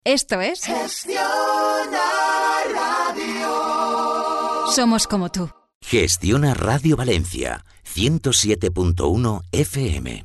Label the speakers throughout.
Speaker 1: Esto es
Speaker 2: Gestiona Radio.
Speaker 1: Somos como tú.
Speaker 3: Gestiona Radio Valencia, 107.1 FM.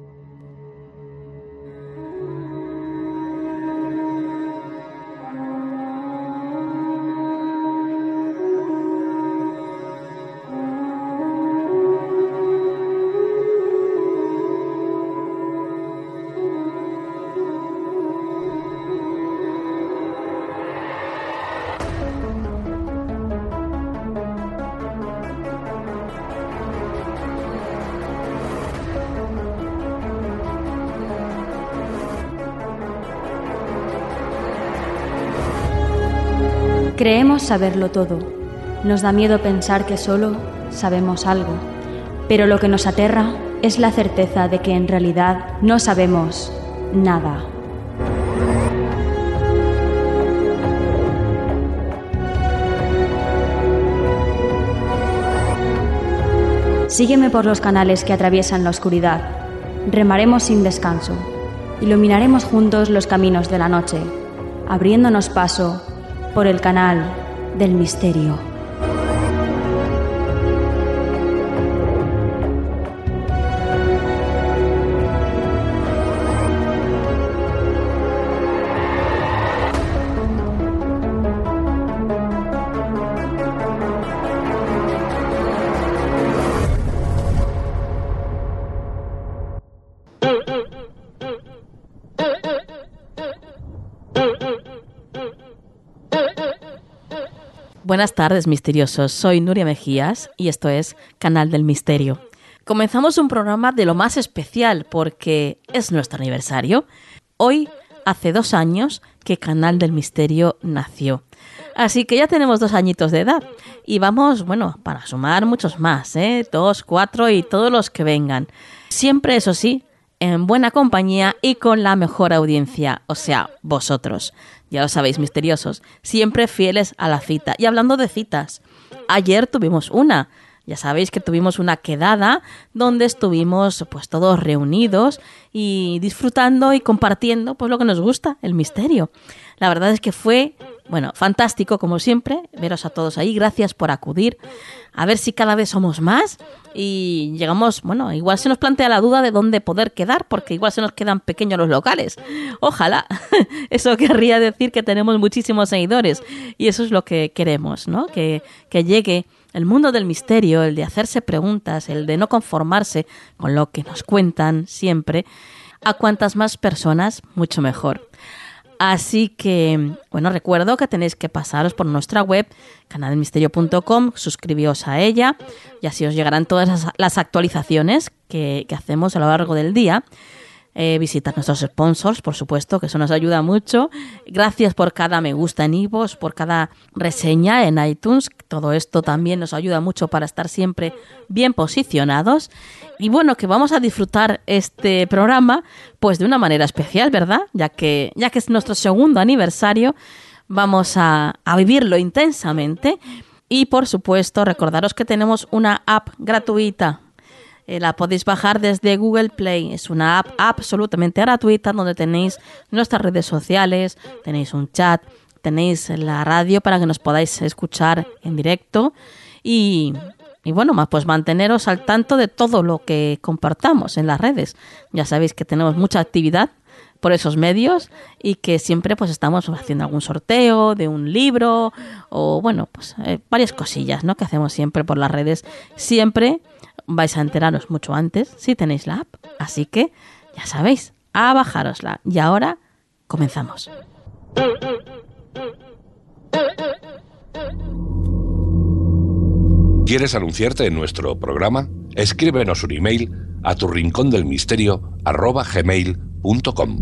Speaker 4: Creemos saberlo todo. Nos da miedo pensar que solo sabemos algo. Pero lo que nos aterra es la certeza de que en realidad no sabemos nada. Sígueme por los canales que atraviesan la oscuridad. Remaremos sin descanso. Iluminaremos juntos los caminos de la noche, abriéndonos paso por el canal del misterio.
Speaker 5: Buenas tardes, misteriosos. Soy Nuria Mejías y esto es Canal del Misterio. Comenzamos un programa de lo más especial porque es nuestro aniversario. Hoy hace 2 años que Canal del Misterio nació. Así que ya tenemos 2 añitos de edad y vamos, para sumar muchos más, 2, 4 y todos los que vengan. Siempre, eso sí, en buena compañía y con la mejor audiencia, o sea, vosotros. Ya lo sabéis, misteriosos, siempre fieles a la cita. Y hablando de citas, ayer tuvimos una. Ya sabéis que tuvimos una quedada donde estuvimos pues todos reunidos y disfrutando y compartiendo pues lo que nos gusta, el misterio. La verdad es que fue, fantástico como siempre, veros a todos ahí. Gracias por acudir. A ver si cada vez somos más y llegamos, igual se nos plantea la duda de dónde poder quedar, porque igual se nos quedan pequeños los locales. Ojalá. Eso querría decir que tenemos muchísimos seguidores y eso es lo que queremos, ¿no? Que llegue el mundo del misterio, el de hacerse preguntas, el de no conformarse con lo que nos cuentan siempre, a cuantas más personas, mucho mejor. Así que, recuerdo que tenéis que pasaros por nuestra web, canaldelmisterio.com, suscribíos a ella y así os llegarán todas las actualizaciones que hacemos a lo largo del día. Visitad nuestros sponsors, por supuesto, que eso nos ayuda mucho. Gracias por cada me gusta en iVoox, por cada reseña en iTunes. Todo esto también nos ayuda mucho para estar siempre bien posicionados. Y que vamos a disfrutar este programa pues de una manera especial, ¿verdad? Ya que es nuestro 2º aniversario, vamos a vivirlo intensamente. Y por supuesto, recordaros que tenemos una app gratuita. La podéis bajar desde Google Play. Es una app absolutamente gratuita donde tenéis nuestras redes sociales, tenéis un chat, tenéis la radio para que nos podáis escuchar en directo y pues manteneros al tanto de todo lo que compartamos en las redes. Ya sabéis que tenemos mucha actividad por esos medios y que siempre pues estamos haciendo algún sorteo de un libro o varias cosillas, ¿no? Que hacemos siempre por las redes. Siempre vais a enteraros mucho antes si tenéis la app. Así que, ya sabéis, a bajárosla. Y ahora, comenzamos.
Speaker 6: ¿Quieres anunciarte en nuestro programa? Escríbenos un email a turrincondelmisterio@gmail.com.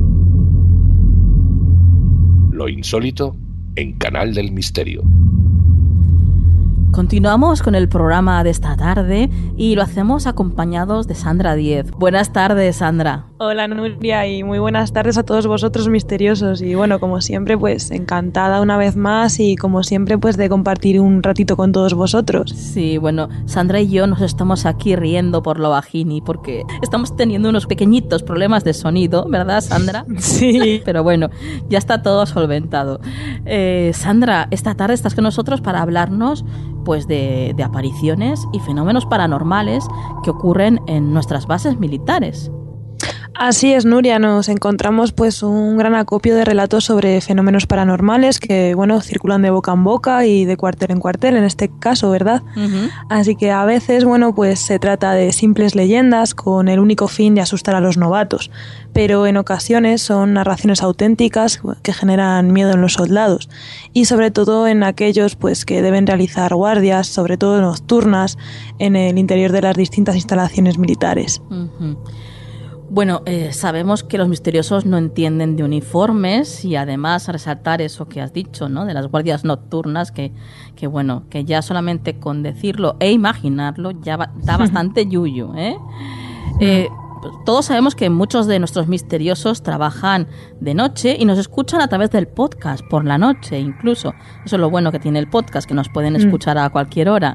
Speaker 6: Lo insólito en Canal del Misterio.
Speaker 5: continuamos con el programa de esta tarde y lo hacemos acompañados de Sandra Díez. Buenas tardes, Sandra.
Speaker 1: Hola, Nuria, y muy buenas tardes a todos vosotros misteriosos. Y bueno, como siempre, pues encantada una vez más y como siempre, pues de compartir un ratito con todos vosotros.
Speaker 5: Sí, bueno, Sandra y yo nos estamos aquí riendo por lo bajini porque estamos teniendo unos pequeñitos problemas de sonido, ¿verdad, Sandra?
Speaker 1: Sí.
Speaker 5: Pero bueno, ya está todo solventado. Sandra, esta tarde estás con nosotros para hablarnos pues de apariciones y fenómenos paranormales que ocurren en nuestras bases militares.
Speaker 1: Así es, Nuria, nos encontramos pues un gran acopio de relatos sobre fenómenos paranormales que, bueno, circulan de boca en boca y de cuartel en cuartel, en este caso, ¿verdad? Uh-huh. Así que a veces, bueno, pues se trata de simples leyendas con el único fin de asustar a los novatos, pero en ocasiones son narraciones auténticas que generan miedo en los soldados y sobre todo en aquellos pues que deben realizar guardias, sobre todo nocturnas, en el interior de las distintas instalaciones militares.
Speaker 5: Uh-huh. Bueno, sabemos que los misteriosos no entienden de uniformes y además resaltar eso que has dicho, ¿no? De las guardias nocturnas que bueno, que ya solamente con decirlo e imaginarlo ya da bastante yuyu, ¿eh? Todos sabemos que muchos de nuestros misteriosos trabajan de noche y nos escuchan a través del podcast, por la noche incluso. Eso es lo bueno que tiene el podcast, que nos pueden escuchar a cualquier hora.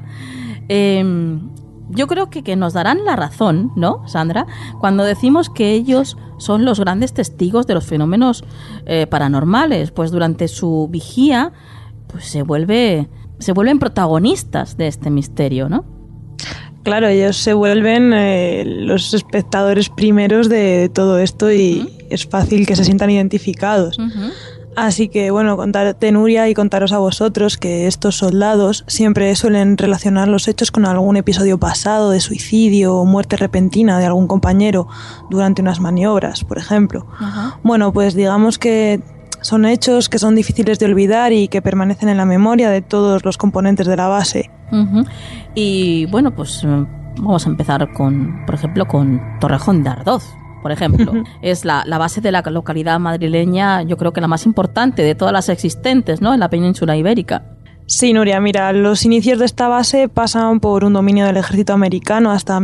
Speaker 5: Yo creo que nos darán la razón, ¿no, Sandra? Cuando decimos que ellos son los grandes testigos de los fenómenos paranormales, pues durante su vigía pues se vuelven protagonistas de este misterio, ¿no?
Speaker 1: Claro, ellos se vuelven los espectadores primeros de todo esto y es fácil que se sientan identificados. Uh-huh. Así que, bueno, contarte, Nuria, y contaros a vosotros que estos soldados siempre suelen relacionar los hechos con algún episodio pasado de suicidio o muerte repentina de algún compañero durante unas maniobras, por ejemplo. Uh-huh. Bueno, pues digamos que son hechos que son difíciles de olvidar y que permanecen en la memoria de todos los componentes de la base.
Speaker 5: Uh-huh. Y bueno, pues vamos a empezar por ejemplo, con Torrejón de Ardoz. Por ejemplo, es la base de la localidad madrileña, yo creo que la más importante de todas las existentes, ¿no?, en la península ibérica.
Speaker 1: Sí, Nuria, mira, los inicios de esta base pasan por un dominio del ejército americano hasta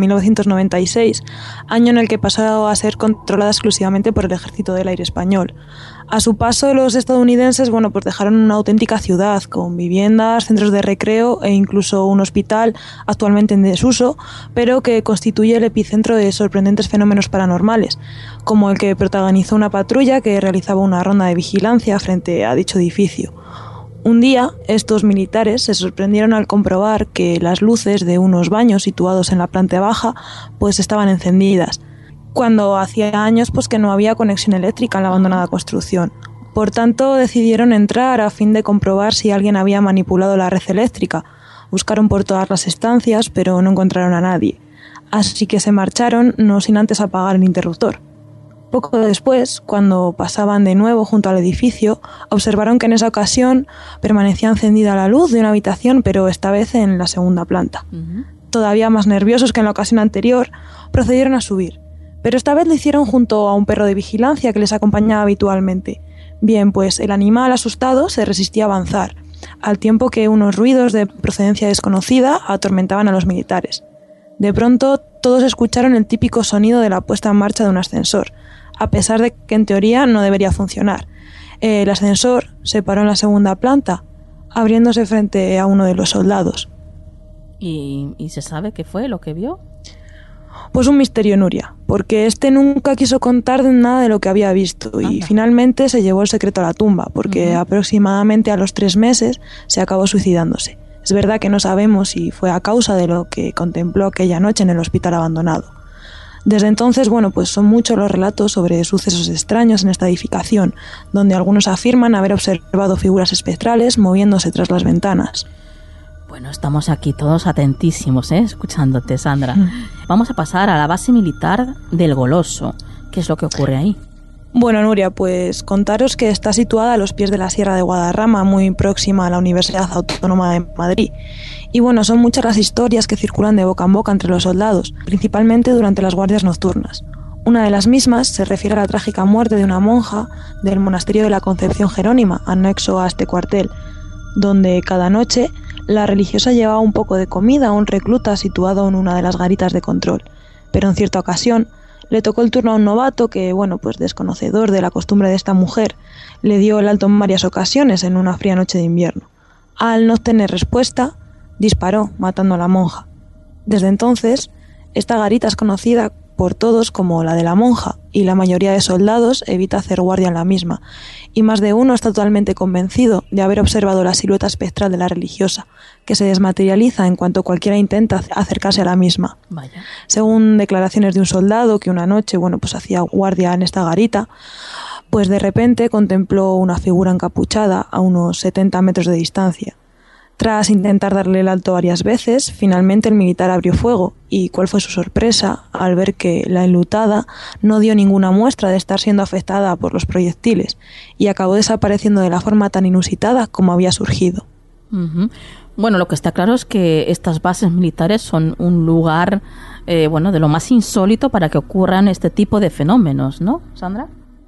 Speaker 1: 1996, año en el que pasó a ser controlada exclusivamente por el ejército del aire español. A su paso, los estadounidenses, bueno, pues dejaron una auténtica ciudad con viviendas, centros de recreo e incluso un hospital actualmente en desuso, pero que constituye el epicentro de sorprendentes fenómenos paranormales, como el que protagonizó una patrulla que realizaba una ronda de vigilancia frente a dicho edificio. Un día, estos militares se sorprendieron al comprobar que las luces de unos baños situados en la planta baja pues estaban encendidas, cuando hacía años pues que no había conexión eléctrica en la abandonada construcción. Por tanto, decidieron entrar a fin de comprobar si alguien había manipulado la red eléctrica. Buscaron por todas las estancias, pero no encontraron a nadie. Así que se marcharon, no sin antes apagar el interruptor. Poco después, cuando pasaban de nuevo junto al edificio, observaron que en esa ocasión permanecía encendida la luz de una habitación, pero esta vez en la segunda planta. Uh-huh. Todavía más nerviosos que en la ocasión anterior, procedieron a subir, pero esta vez lo hicieron junto a un perro de vigilancia que les acompañaba habitualmente. Bien, pues el animal, asustado, se resistía a avanzar, al tiempo que unos ruidos de procedencia desconocida atormentaban a los militares. De pronto, todos escucharon el típico sonido de la puesta en marcha de un ascensor, a pesar de que en teoría no debería funcionar. El ascensor se paró en la segunda planta, abriéndose frente a uno de los soldados.
Speaker 5: ¿Y se sabe qué fue lo que vio?
Speaker 1: Pues un misterio, Nuria, porque este nunca quiso contar nada de lo que había visto y finalmente se llevó el secreto a la tumba, porque aproximadamente a los 3 meses se acabó suicidándose. Es verdad que no sabemos si fue a causa de lo que contempló aquella noche en el hospital abandonado. Desde entonces, bueno, pues son muchos los relatos sobre sucesos extraños en esta edificación, donde algunos afirman haber observado figuras espectrales moviéndose tras las ventanas.
Speaker 5: Bueno, estamos aquí todos atentísimos, escuchándote, Sandra. Vamos a pasar a la base militar del Goloso. ¿Qué es lo que ocurre ahí?
Speaker 1: Bueno, Nuria, pues contaros que está situada a los pies de la Sierra de Guadarrama, muy próxima a la Universidad Autónoma de Madrid. Y bueno, son muchas las historias que circulan de boca en boca entre los soldados, principalmente durante las guardias nocturnas. Una de las mismas se refiere a la trágica muerte de una monja del monasterio de la Concepción Jerónima, anexo a este cuartel, donde cada noche La religiosa llevaba un poco de comida a un recluta situado en una de las garitas de control, pero en cierta ocasión le tocó el turno a un novato que, pues desconocedor de la costumbre de esta mujer, le dio el alto en varias ocasiones en una fría noche de invierno. Al no tener respuesta, disparó, matando a la monja. Desde entonces, esta garita es conocida por todos como la de la monja, y la mayoría de soldados evita hacer guardia en la misma, y más de uno está totalmente convencido de haber observado la silueta espectral de la religiosa, que se desmaterializa en cuanto cualquiera intenta acercarse a la misma.
Speaker 5: Vaya.
Speaker 1: Según declaraciones de un soldado que una noche, hacía guardia en esta garita, pues de repente contempló una figura encapuchada a unos 70 metros de distancia. Tras intentar darle el alto varias veces, finalmente el militar abrió fuego, y ¿cuál fue su sorpresa al ver que la enlutada no dio ninguna muestra de estar siendo afectada por los proyectiles y acabó desapareciendo de la forma tan inusitada como había surgido?
Speaker 5: Uh-huh. Bueno, lo que está claro es que estas bases militares son un lugar, de lo más insólito para que ocurran este tipo de fenómenos, ¿no, Sandra?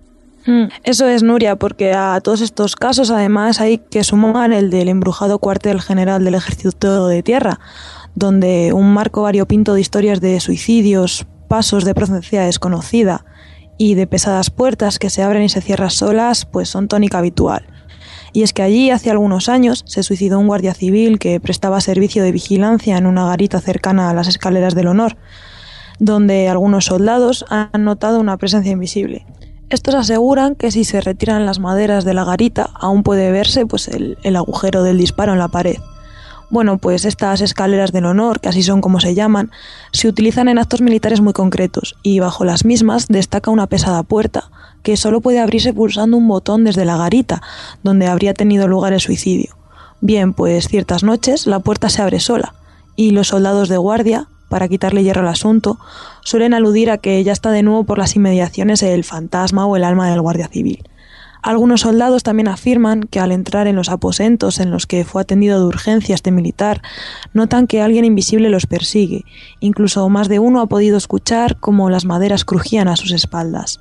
Speaker 1: Eso es, Nuria, porque a todos estos casos además hay que sumar el del embrujado cuartel general del Ejército de Tierra, donde un marco variopinto de historias de suicidios, pasos de procedencia desconocida y de pesadas puertas que se abren y se cierran solas, pues son tónica habitual. Y es que allí, hace algunos años, se suicidó un guardia civil que prestaba servicio de vigilancia en una garita cercana a las escaleras del honor, donde algunos soldados han notado una presencia invisible. Estos aseguran que si se retiran las maderas de la garita aún puede verse el agujero del disparo en la pared. Pues estas escaleras del honor, que así son como se llaman, se utilizan en actos militares muy concretos y bajo las mismas destaca una pesada puerta que solo puede abrirse pulsando un botón desde la garita, donde habría tenido lugar el suicidio. Bien, pues ciertas noches la puerta se abre sola y los soldados de guardia, para quitarle hierro al asunto, suelen aludir a que ya está de nuevo por las inmediaciones el fantasma o el alma del guardia civil. Algunos soldados también afirman que al entrar en los aposentos en los que fue atendido de urgencia este militar, notan que alguien invisible los persigue. Incluso más de uno ha podido escuchar cómo las maderas crujían a sus espaldas.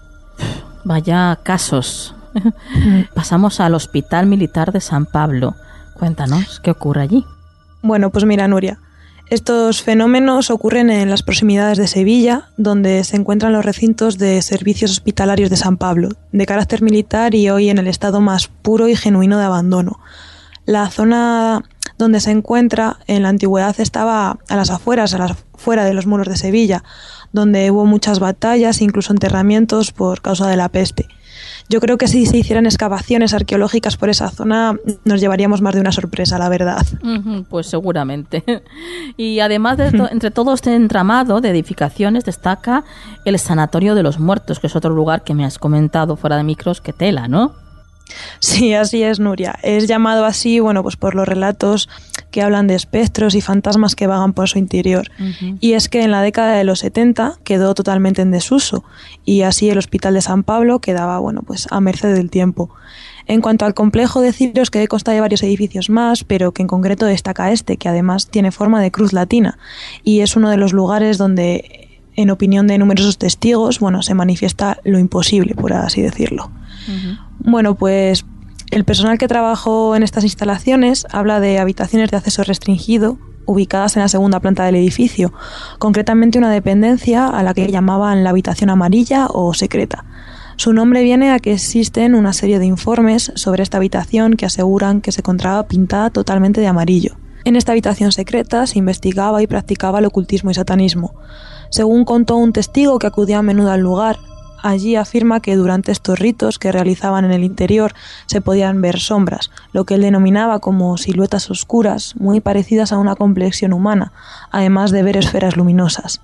Speaker 5: Vaya casos. Pasamos al Hospital Militar de San Pablo. Cuéntanos, ¿qué ocurre allí?
Speaker 1: Pues mira, Nuria, estos fenómenos ocurren en las proximidades de Sevilla, donde se encuentran los recintos de servicios hospitalarios de San Pablo, de carácter militar y hoy en el estado más puro y genuino de abandono. La zona donde se encuentra en la antigüedad estaba a las afueras, fuera de los muros de Sevilla, donde hubo muchas batallas e incluso enterramientos por causa de la peste. Yo creo que si se hicieran excavaciones arqueológicas por esa zona nos llevaríamos más de una sorpresa, la verdad.
Speaker 5: Pues seguramente. Y además de entre todo este entramado de edificaciones destaca el Sanatorio de los Muertos, que es otro lugar que me has comentado fuera de micros, que tela, ¿no?
Speaker 1: Sí, así es, Nuria. Es llamado así, por los relatos que hablan de espectros y fantasmas que vagan por su interior. Uh-huh. Y es que en la década de los 70 quedó totalmente en desuso y así el Hospital de San Pablo quedaba, a merced del tiempo. En cuanto al complejo, deciros que consta de varios edificios más, pero que en concreto destaca este, que además tiene forma de cruz latina y es uno de los lugares donde, en opinión de numerosos testigos, se manifiesta lo imposible, por así decirlo. Uh-huh. Pues el personal que trabajó en estas instalaciones habla de habitaciones de acceso restringido ubicadas en la segunda planta del edificio, concretamente una dependencia a la que llamaban la habitación amarilla o secreta. Su nombre viene a que existen una serie de informes sobre esta habitación que aseguran que se encontraba pintada totalmente de amarillo. En esta habitación secreta se investigaba y practicaba el ocultismo y satanismo. Según contó un testigo que acudía a menudo al lugar, allí afirma que durante estos ritos que realizaban en el interior se podían ver sombras, lo que él denominaba como siluetas oscuras muy parecidas a una complexión humana, además de ver esferas luminosas.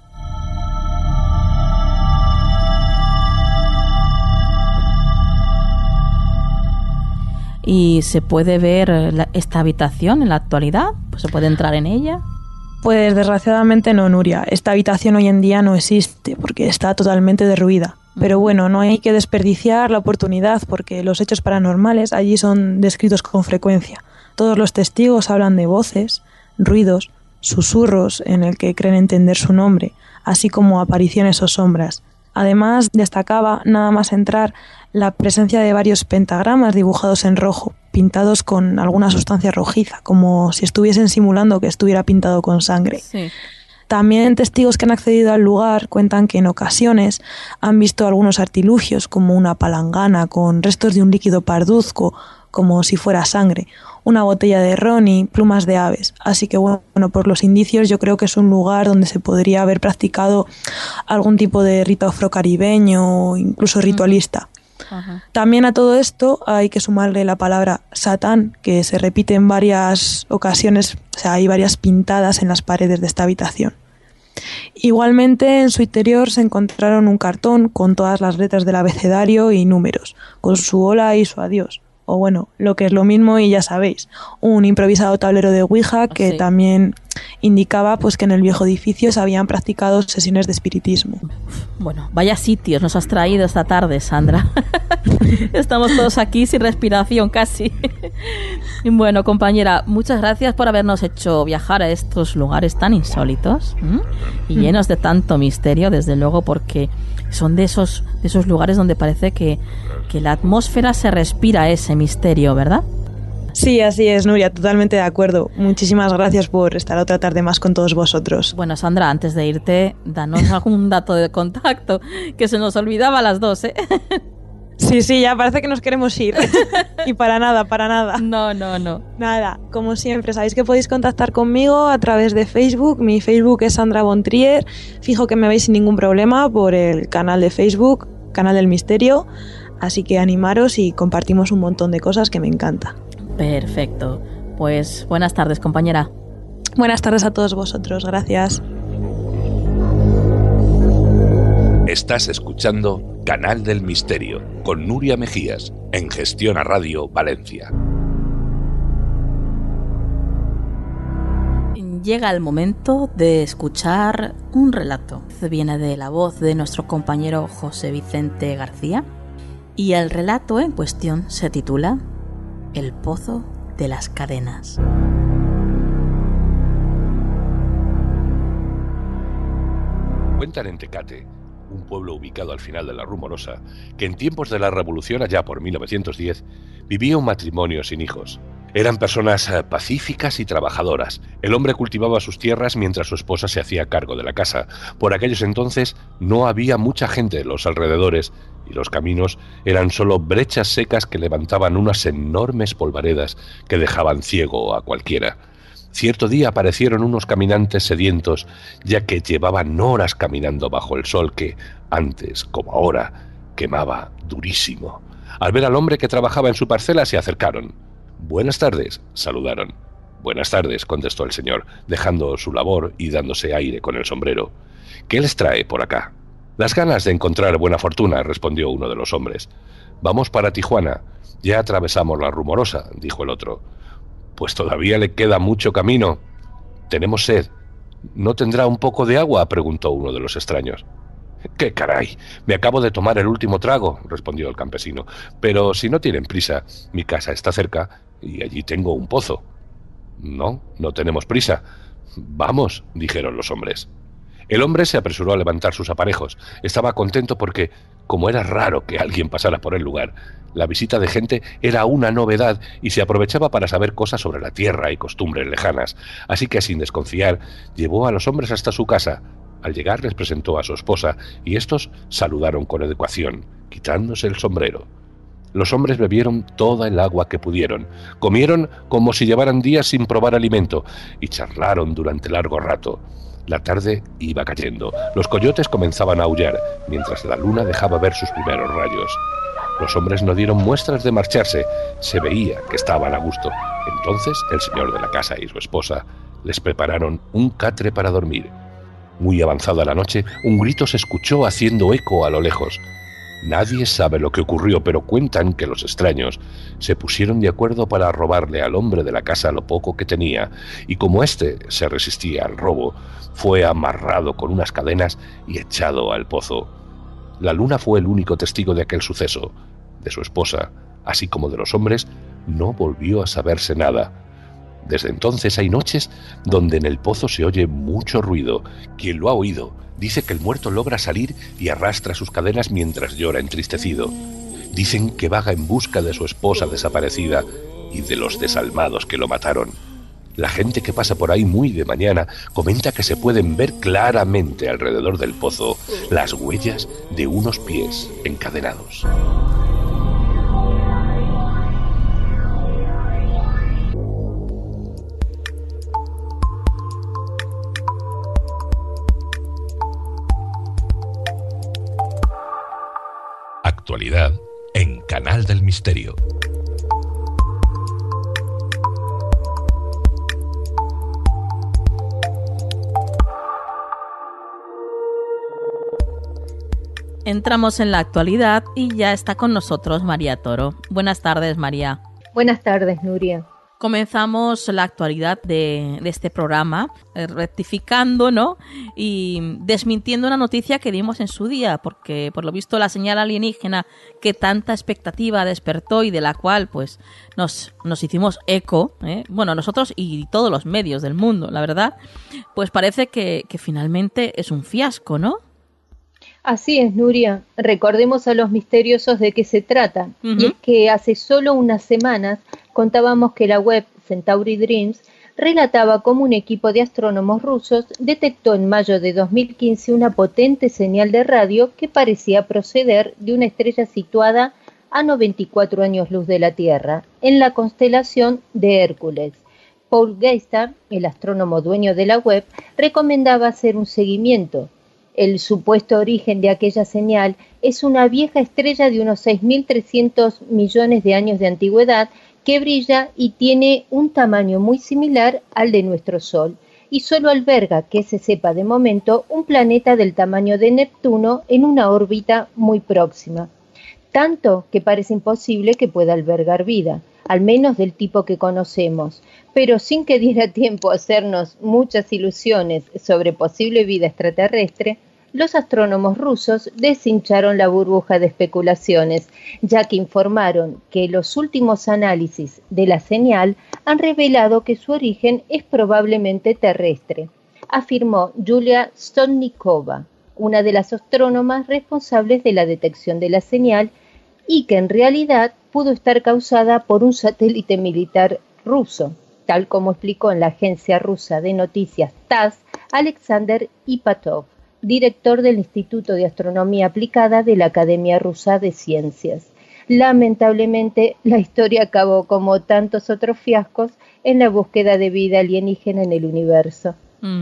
Speaker 5: ¿Y se puede ver esta habitación en la actualidad? ¿Se puede entrar en ella?
Speaker 1: Pues desgraciadamente no, Nuria. Esta habitación hoy en día no existe porque está totalmente derruida. Pero no hay que desperdiciar la oportunidad porque los hechos paranormales allí son descritos con frecuencia. Todos los testigos hablan de voces, ruidos, susurros en el que creen entender su nombre, así como apariciones o sombras. Además, destacaba, nada más entrar, la presencia de varios pentagramas dibujados en rojo, pintados con alguna sustancia rojiza, como si estuviesen simulando que estuviera pintado con sangre.
Speaker 5: Sí.
Speaker 1: También testigos que han accedido al lugar cuentan que en ocasiones han visto algunos artilugios, como una palangana con restos de un líquido parduzco, como si fuera sangre, una botella de ron y plumas de aves. Así que bueno, por los indicios yo creo que es un lugar donde se podría haber practicado algún tipo de rito afrocaribeño o incluso ritualista.
Speaker 5: Ajá.
Speaker 1: También a todo esto hay que sumarle la palabra Satán, que se repite en varias ocasiones, o sea, hay varias pintadas en las paredes de esta habitación. Igualmente, en su interior se encontraron un cartón con todas las letras del abecedario y números, con su hola y su adiós. O bueno, lo que es lo mismo y ya sabéis, un improvisado tablero de Ouija que
Speaker 5: Sí.
Speaker 1: también indicaba pues que en el viejo edificio se habían practicado sesiones de espiritismo.
Speaker 5: Bueno, vaya sitios nos has traído esta tarde, Sandra. Estamos todos aquí sin respiración casi. Bueno, compañera, muchas gracias por habernos hecho viajar a estos lugares tan insólitos y llenos de tanto misterio, desde luego, porque son de esos lugares donde parece que la atmósfera se respira ese misterio, ¿verdad?
Speaker 1: Sí, así es, Nuria, totalmente de acuerdo. Muchísimas gracias por estar otra tarde más con todos vosotros.
Speaker 5: Bueno, Sandra, antes de irte, danos algún dato de contacto, que se nos olvidaba a las 2, ¿eh?
Speaker 1: Sí, ya parece que nos queremos ir. Y para nada.
Speaker 5: No.
Speaker 1: Nada, como siempre, sabéis que podéis contactar conmigo a través de Facebook. Mi Facebook es Sandra Bontrier. Fijo que me veis sin ningún problema por el canal de Facebook, Canal del Misterio. Así que animaros y compartimos un montón de cosas que me encanta.
Speaker 5: Perfecto. Pues buenas tardes, compañera.
Speaker 1: Buenas tardes a todos vosotros, gracias.
Speaker 6: Estás escuchando Canal del Misterio con Nuria Mejías en Gestión a Radio Valencia.
Speaker 5: Llega el momento de escuchar un relato. Viene de la voz de nuestro compañero José Vicente García y el relato en cuestión se titula El pozo de las cadenas.
Speaker 6: Cuentan en Tecate, un pueblo ubicado al final de la Rumorosa, que en tiempos de la Revolución, allá por 1910, vivía un matrimonio sin hijos. Eran personas pacíficas y trabajadoras. El hombre cultivaba sus tierras mientras su esposa se hacía cargo de la casa. Por aquellos entonces no había mucha gente en los alrededores y los caminos eran solo brechas secas que levantaban unas enormes polvaredas que dejaban ciego a cualquiera. Cierto día aparecieron unos caminantes sedientos, ya que llevaban horas caminando bajo el sol que, antes como ahora, quemaba durísimo. Al ver al hombre que trabajaba en su parcela se acercaron. «Buenas tardes», saludaron. «Buenas tardes», contestó el señor, dejando su labor y dándose aire con el sombrero. «¿Qué les trae por acá?» «Las ganas de encontrar buena fortuna», respondió uno de los hombres. «Vamos para Tijuana. Ya atravesamos la Rumorosa», dijo el otro. «Pues todavía le queda mucho camino. Tenemos sed. ¿No tendrá un poco de agua?», preguntó uno de los extraños. «¡Qué caray! Me acabo de tomar el último trago», respondió el campesino. «Pero si no tienen prisa, mi casa está cerca y allí tengo un pozo». «No tenemos prisa. Vamos», dijeron los hombres. El hombre se apresuró a levantar sus aparejos. Estaba contento porque, como era raro que alguien pasara por el lugar, la visita de gente era una novedad y se aprovechaba para saber cosas sobre la tierra y costumbres lejanas. Así que, sin desconfiar, llevó a los hombres hasta su casa. Al llegar les presentó a su esposa y estos saludaron con educación, quitándose el sombrero. Los hombres bebieron toda el agua que pudieron, comieron como si llevaran días sin probar alimento y charlaron durante largo rato. La tarde iba cayendo, los coyotes comenzaban a aullar, mientras la luna dejaba ver sus primeros rayos. Los hombres no dieron muestras de marcharse, se veía que estaban a gusto. Entonces el señor de la casa y su esposa les prepararon un catre para dormir. Muy avanzada la noche, un grito se escuchó haciendo eco a lo lejos. Nadie sabe lo que ocurrió, pero cuentan que los extraños se pusieron de acuerdo para robarle al hombre de la casa lo poco que tenía, y como éste se resistía al robo, fue amarrado con unas cadenas y echado al pozo. La luna fue el único testigo de aquel suceso. De su esposa, así como de los hombres, no volvió a saberse nada. Desde entonces hay noches donde en el pozo se oye mucho ruido. Quien lo ha oído dice que el muerto logra salir y arrastra sus cadenas mientras llora entristecido. Dicen que vaga en busca de su esposa desaparecida y de los desalmados que lo mataron. La gente que pasa por ahí muy de mañana comenta que se pueden ver claramente alrededor del pozo las huellas de unos pies encadenados. Actualidad en Canal del Misterio.
Speaker 5: Entramos en la actualidad y ya está con nosotros María Toro. Buenas tardes, María.
Speaker 2: Buenas tardes, Nuria.
Speaker 5: Comenzamos la actualidad de este programa rectificando, ¿no? Y desmintiendo una noticia que dimos en su día, porque por lo visto la señal alienígena que tanta expectativa despertó y de la cual pues nos hicimos eco, bueno, nosotros y todos los medios del mundo, la verdad, pues parece que finalmente es un fiasco, ¿no?
Speaker 2: Así es, Nuria. Recordemos a los misteriosos de qué se trata. Y es que hace solo unas semanas contábamos que la web Centauri Dreams relataba cómo un equipo de astrónomos rusos detectó en mayo de 2015 una potente señal de radio que parecía proceder de una estrella situada a 94 años luz de la Tierra, en la constelación de Hércules. Paul Geisler, el astrónomo dueño de la web, recomendaba hacer un seguimiento. El supuesto origen de aquella señal es una vieja estrella de unos 6.300 millones de años de antigüedad que brilla y tiene un tamaño muy similar al de nuestro Sol, y solo alberga, que se sepa de momento, un planeta del tamaño de Neptuno en una órbita muy próxima. Tanto que parece imposible que pueda albergar vida, al menos del tipo que conocemos, pero sin que diera tiempo a hacernos muchas ilusiones sobre posible vida extraterrestre, los astrónomos rusos deshincharon la burbuja de especulaciones, ya que informaron que los últimos análisis de la señal han revelado que su origen es probablemente terrestre, afirmó Yulia Stolnikova, una de las astrónomas responsables de la detección de la señal, y que en realidad pudo estar causada por un satélite militar ruso, tal como explicó en la agencia rusa de noticias TASS Alexander Ipatov, director del Instituto de Astronomía Aplicada de la Academia Rusa de Ciencias. Lamentablemente, la historia acabó como tantos otros fiascos en la búsqueda de vida alienígena en el universo.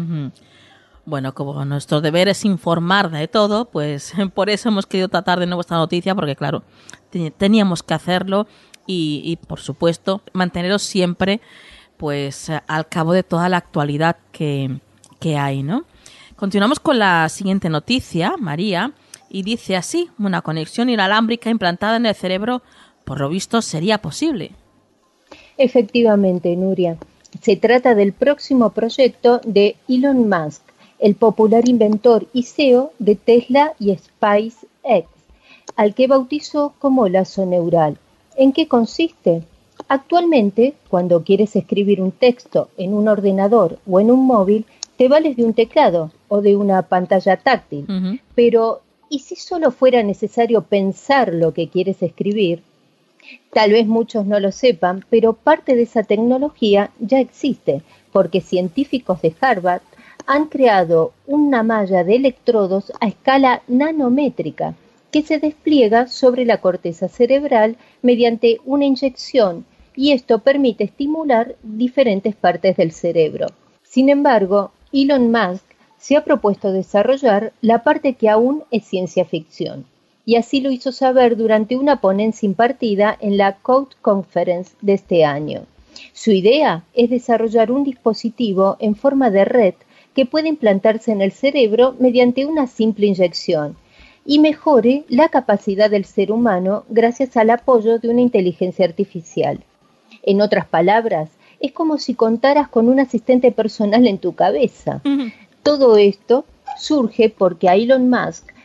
Speaker 5: Bueno, como nuestro deber es informar de todo, pues por eso hemos querido tratar de nuevo esta noticia, porque claro, teníamos que hacerlo y por supuesto, manteneros siempre pues al cabo de toda la actualidad que hay, ¿no? Continuamos con la siguiente noticia, María, y dice así: una conexión inalámbrica implantada en el cerebro, por lo visto, sería posible.
Speaker 2: Efectivamente, Nuria. Se trata del próximo proyecto de Elon Musk, el popular inventor y CEO de Tesla y SpaceX, al que bautizó como lazo neural. ¿En qué consiste? Actualmente, cuando quieres escribir un texto en un ordenador o en un móvil, te vales de un teclado o de una pantalla táctil. Pero, ¿y si solo fuera necesario pensar lo que quieres escribir? Tal vez muchos no lo sepan, pero parte de esa tecnología ya existe, porque científicos de Harvard han creado una malla de electrodos a escala nanométrica que se despliega sobre la corteza cerebral mediante una inyección, y esto permite estimular diferentes partes del cerebro. Sin embargo, Elon Musk se ha propuesto desarrollar la parte que aún es ciencia ficción, y así lo hizo saber durante una ponencia impartida en la Code Conference de este año. Su idea es desarrollar un dispositivo en forma de red que puede implantarse en el cerebro mediante una simple inyección y mejore la capacidad del ser humano gracias al apoyo de una inteligencia artificial. En otras palabras, es como si contaras con un asistente personal en tu cabeza. Todo esto surge porque a Elon Musk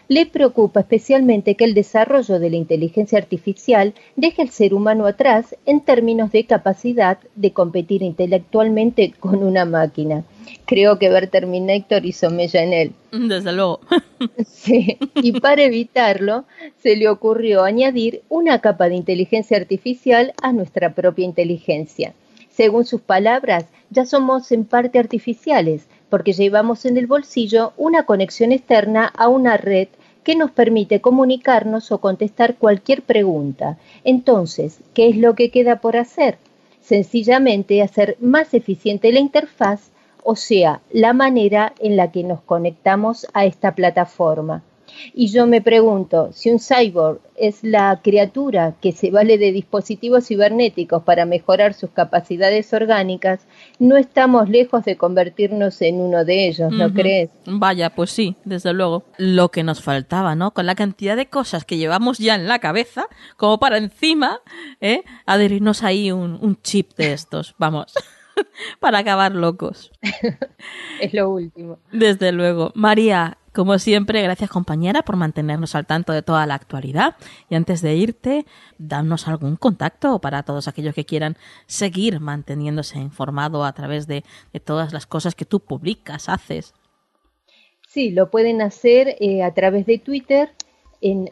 Speaker 2: le preocupa especialmente que el desarrollo de la inteligencia artificial deje al ser humano atrás en términos de capacidad de competir intelectualmente con una máquina. Creo que ver Terminator hizo mella en él.
Speaker 5: Desde luego.
Speaker 2: Sí, y para evitarlo, se le ocurrió añadir una capa de inteligencia artificial a nuestra propia inteligencia. Según sus palabras, ya somos en parte artificiales, porque llevamos en el bolsillo una conexión externa a una red que nos permite comunicarnos o contestar cualquier pregunta. Entonces, ¿qué es lo que queda por hacer? Sencillamente hacer más eficiente la interfaz, o sea, la manera en la que nos conectamos a esta plataforma. Y yo me pregunto, si un cyborg es la criatura que se vale de dispositivos cibernéticos para mejorar sus capacidades orgánicas, no estamos lejos de convertirnos en uno de ellos, ¿no crees?
Speaker 5: Vaya, pues sí, desde luego. Lo que nos faltaba, ¿no? Con la cantidad de cosas que llevamos ya en la cabeza, como para encima, adherirnos ahí un chip de estos, vamos. Para acabar locos.
Speaker 2: Es lo último.
Speaker 5: Desde luego. María, como siempre, gracias compañera por mantenernos al tanto de toda la actualidad. Y antes de irte, danos algún contacto para todos aquellos que quieran seguir manteniéndose informado a través de todas las cosas que tú publicas, haces.
Speaker 2: Sí, lo pueden hacer a través de Twitter en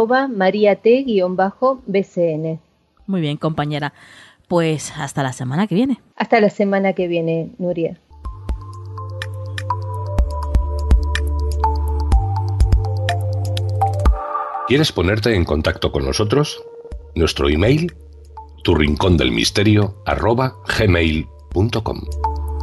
Speaker 2: @mariat_bcn.
Speaker 5: Muy bien, compañera. Pues hasta la semana que viene.
Speaker 2: Hasta la semana que viene, Nuria.
Speaker 6: ¿Quieres ponerte en contacto con nosotros? Nuestro email, turincondelmisterio@gmail.com.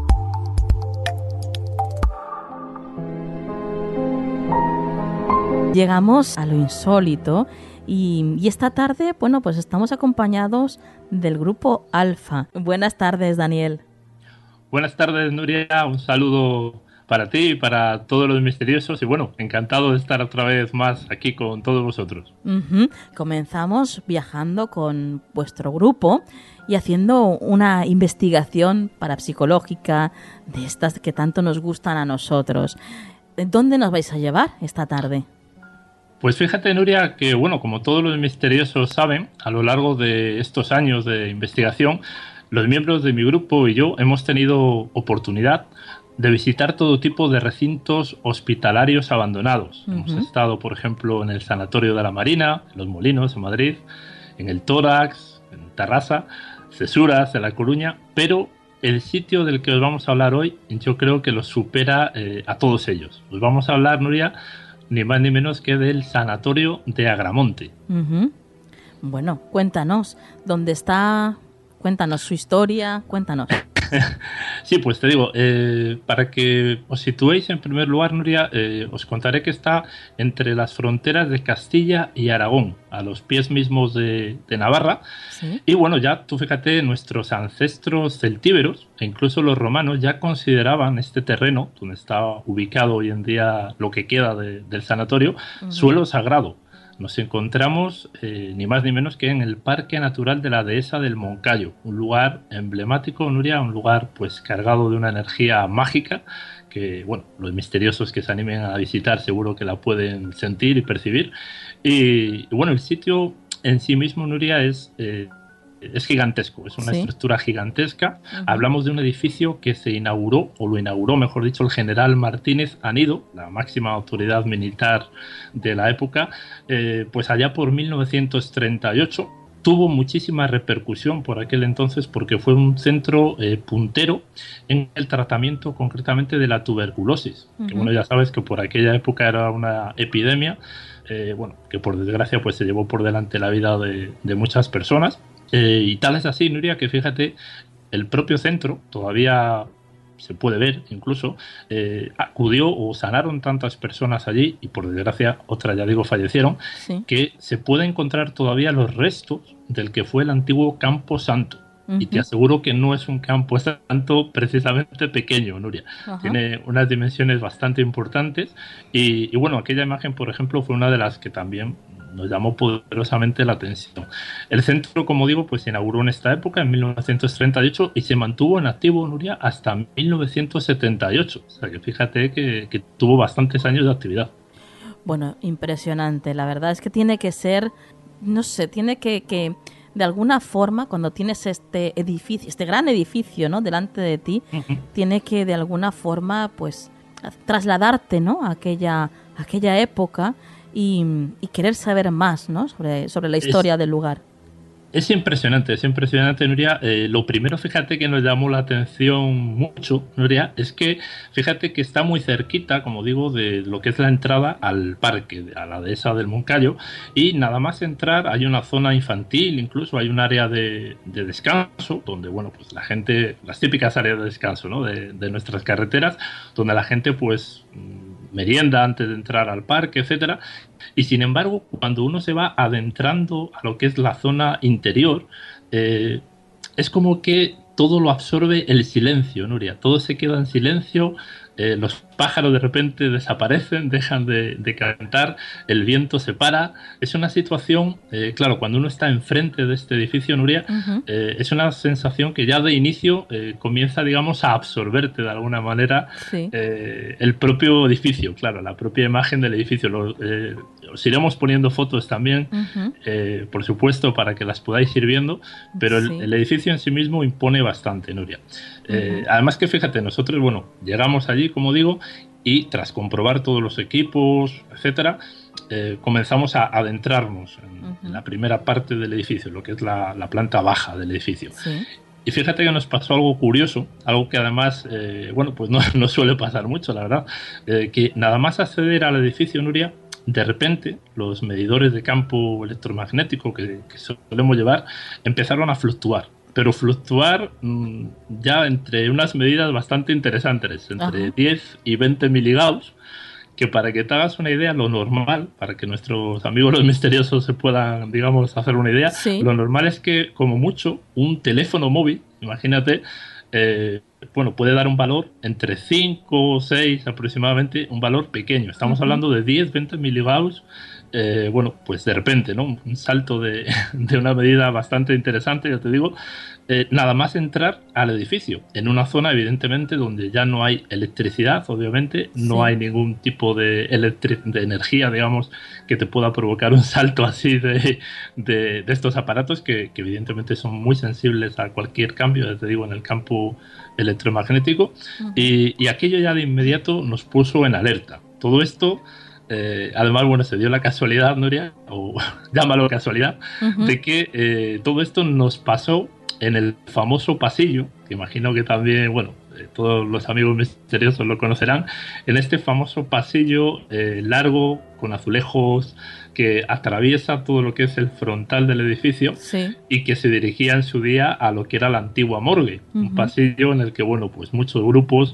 Speaker 5: Llegamos a lo insólito y esta tarde, bueno, pues estamos acompañados del grupo Alfa. Buenas tardes, Daniel.
Speaker 7: Buenas tardes, Nuria. Un saludo para ti y para todos los misteriosos. Y bueno, encantado de estar otra vez más aquí con todos vosotros.
Speaker 5: Comenzamos viajando con vuestro grupo y haciendo una investigación parapsicológica de estas que tanto nos gustan a nosotros. ¿Dónde nos vais a llevar esta tarde?
Speaker 7: Pues fíjate, Nuria, que bueno, como todos los misteriosos saben, a lo largo de estos años de investigación, los miembros de mi grupo y yo hemos tenido oportunidad de visitar todo tipo de recintos hospitalarios abandonados. Hemos estado, por ejemplo, en el Sanatorio de la Marina, en Los Molinos, en Madrid, en el Tórax, en Tarrasa, Cesuras, en La Coruña, pero el sitio del que os vamos a hablar hoy yo creo que los supera a todos ellos. Os vamos a hablar, Nuria, ni más ni menos que del Sanatorio de Agramonte.
Speaker 5: Bueno, cuéntanos, ¿dónde está? Cuéntanos su historia, cuéntanos.
Speaker 7: Sí, pues te digo, para que os situéis en primer lugar, Nuria, os contaré que está entre las fronteras de Castilla y Aragón, a los pies mismos de Navarra. ¿Sí? Y bueno, ya tú fíjate, nuestros ancestros celtíberos, e incluso los romanos, ya consideraban este terreno, donde está ubicado hoy en día lo que queda del sanatorio, suelo sagrado. Nos encontramos ni más ni menos que en el Parque Natural de la Dehesa del Moncayo, un lugar emblemático, Nuria, un lugar pues cargado de una energía mágica que, bueno, los misteriosos que se animen a visitar seguro que la pueden sentir y percibir. Y bueno, el sitio en sí mismo, Nuria, es gigantesco, es una estructura gigantesca. Hablamos de un edificio que se inauguró, o lo inauguró, mejor dicho, el general Martínez Anido, la máxima autoridad militar de la época, pues allá por 1938. Tuvo muchísima repercusión por aquel entonces porque fue un centro puntero en el tratamiento concretamente de la tuberculosis, que bueno, ya sabes que por aquella época era una epidemia, bueno, que por desgracia pues se llevó por delante la vida de muchas personas. Y tal es así, Nuria, que fíjate, el propio centro todavía se puede ver, incluso acudió o sanaron tantas personas allí, y por desgracia otras, ya digo, fallecieron, que se puede encontrar todavía los restos del que fue el antiguo Campo Santo. Y te aseguro que no es un campo santo precisamente pequeño, Nuria. Tiene unas dimensiones bastante importantes y bueno, aquella imagen, por ejemplo, fue una de las que también nos llamó poderosamente la atención. El centro, como digo, pues se inauguró en esta época, en 1938, y se mantuvo en activo, Nuria, hasta 1978. O sea, que fíjate que tuvo bastantes años de actividad.
Speaker 5: Bueno, impresionante. La verdad es que tiene que ser, no sé, tiene que de alguna forma, cuando tienes este edificio, este gran edificio, ¿no?, delante de ti, tiene que de alguna forma, pues, trasladarte, ¿no?, a aquella época y querer saber más, ¿no?, sobre la historia del lugar.
Speaker 7: Es impresionante, Nuria. Lo primero, fíjate, que nos llamó la atención mucho, Nuria, es que fíjate que está muy cerquita, como digo, de lo que es la entrada al parque, a la dehesa del Moncayo, y nada más entrar hay una zona infantil, incluso hay un área de descanso, donde, bueno, pues la gente, las típicas áreas de descanso, ¿no?, de nuestras carreteras, donde la gente, pues, merienda antes de entrar al parque, etcétera. Y sin embargo, cuando uno se va adentrando a lo que es la zona interior, es como que todo lo absorbe el silencio, Nuria. Todo se queda en silencio, los pájaros de repente desaparecen, dejan de cantar, el viento se para. Es una situación, claro, cuando uno está enfrente de este edificio, Nuria, es una sensación que ya de inicio comienza, digamos, a absorberte de alguna manera, sí, el propio edificio, claro, la propia imagen del edificio. Os iremos poniendo fotos también, por supuesto, para que las podáis ir viendo, pero sí, el edificio en sí mismo impone bastante, Nuria. Además que, fíjate, nosotros, bueno, llegamos allí, como digo, y tras comprobar todos los equipos, etcétera, comenzamos a adentrarnos en la primera parte del edificio, lo que es la planta baja del edificio. Sí. Y fíjate que nos pasó algo curioso, algo que además, bueno, pues no suele pasar mucho, la verdad, que nada más acceder al edificio, Nuria, de repente los medidores de campo electromagnético que solemos llevar empezaron a fluctuar. Pero fluctuar ya entre unas medidas bastante interesantes, entre 10 y 20 miligauss, que para que te hagas una idea, lo normal, para que nuestros amigos los misteriosos se puedan, digamos, hacer una idea, sí, lo normal es que, como mucho, un teléfono móvil, imagínate, bueno, puede dar un valor entre 5 o 6 aproximadamente, un valor pequeño. Estamos hablando de 10, 20 miligauss. Bueno, pues de repente, ¿no?, un salto de una medida bastante interesante, ya te digo, nada más entrar al edificio, en una zona evidentemente donde ya no hay electricidad, obviamente, no sí, hay ningún tipo de energía, digamos, que te pueda provocar un salto así de estos aparatos que evidentemente son muy sensibles a cualquier cambio, ya te digo, en el campo electromagnético, y aquello ya de inmediato nos puso en alerta. Todo esto, además, bueno, se dio la casualidad, Nuria, o llámalo casualidad, de que todo esto nos pasó en el famoso pasillo, que imagino que también, bueno, todos los amigos misteriosos lo conocerán, en este famoso pasillo largo, con azulejos, que atraviesa todo lo que es el frontal del edificio, sí, y que se dirigía en su día a lo que era la antigua morgue, un pasillo en el que, bueno, pues muchos grupos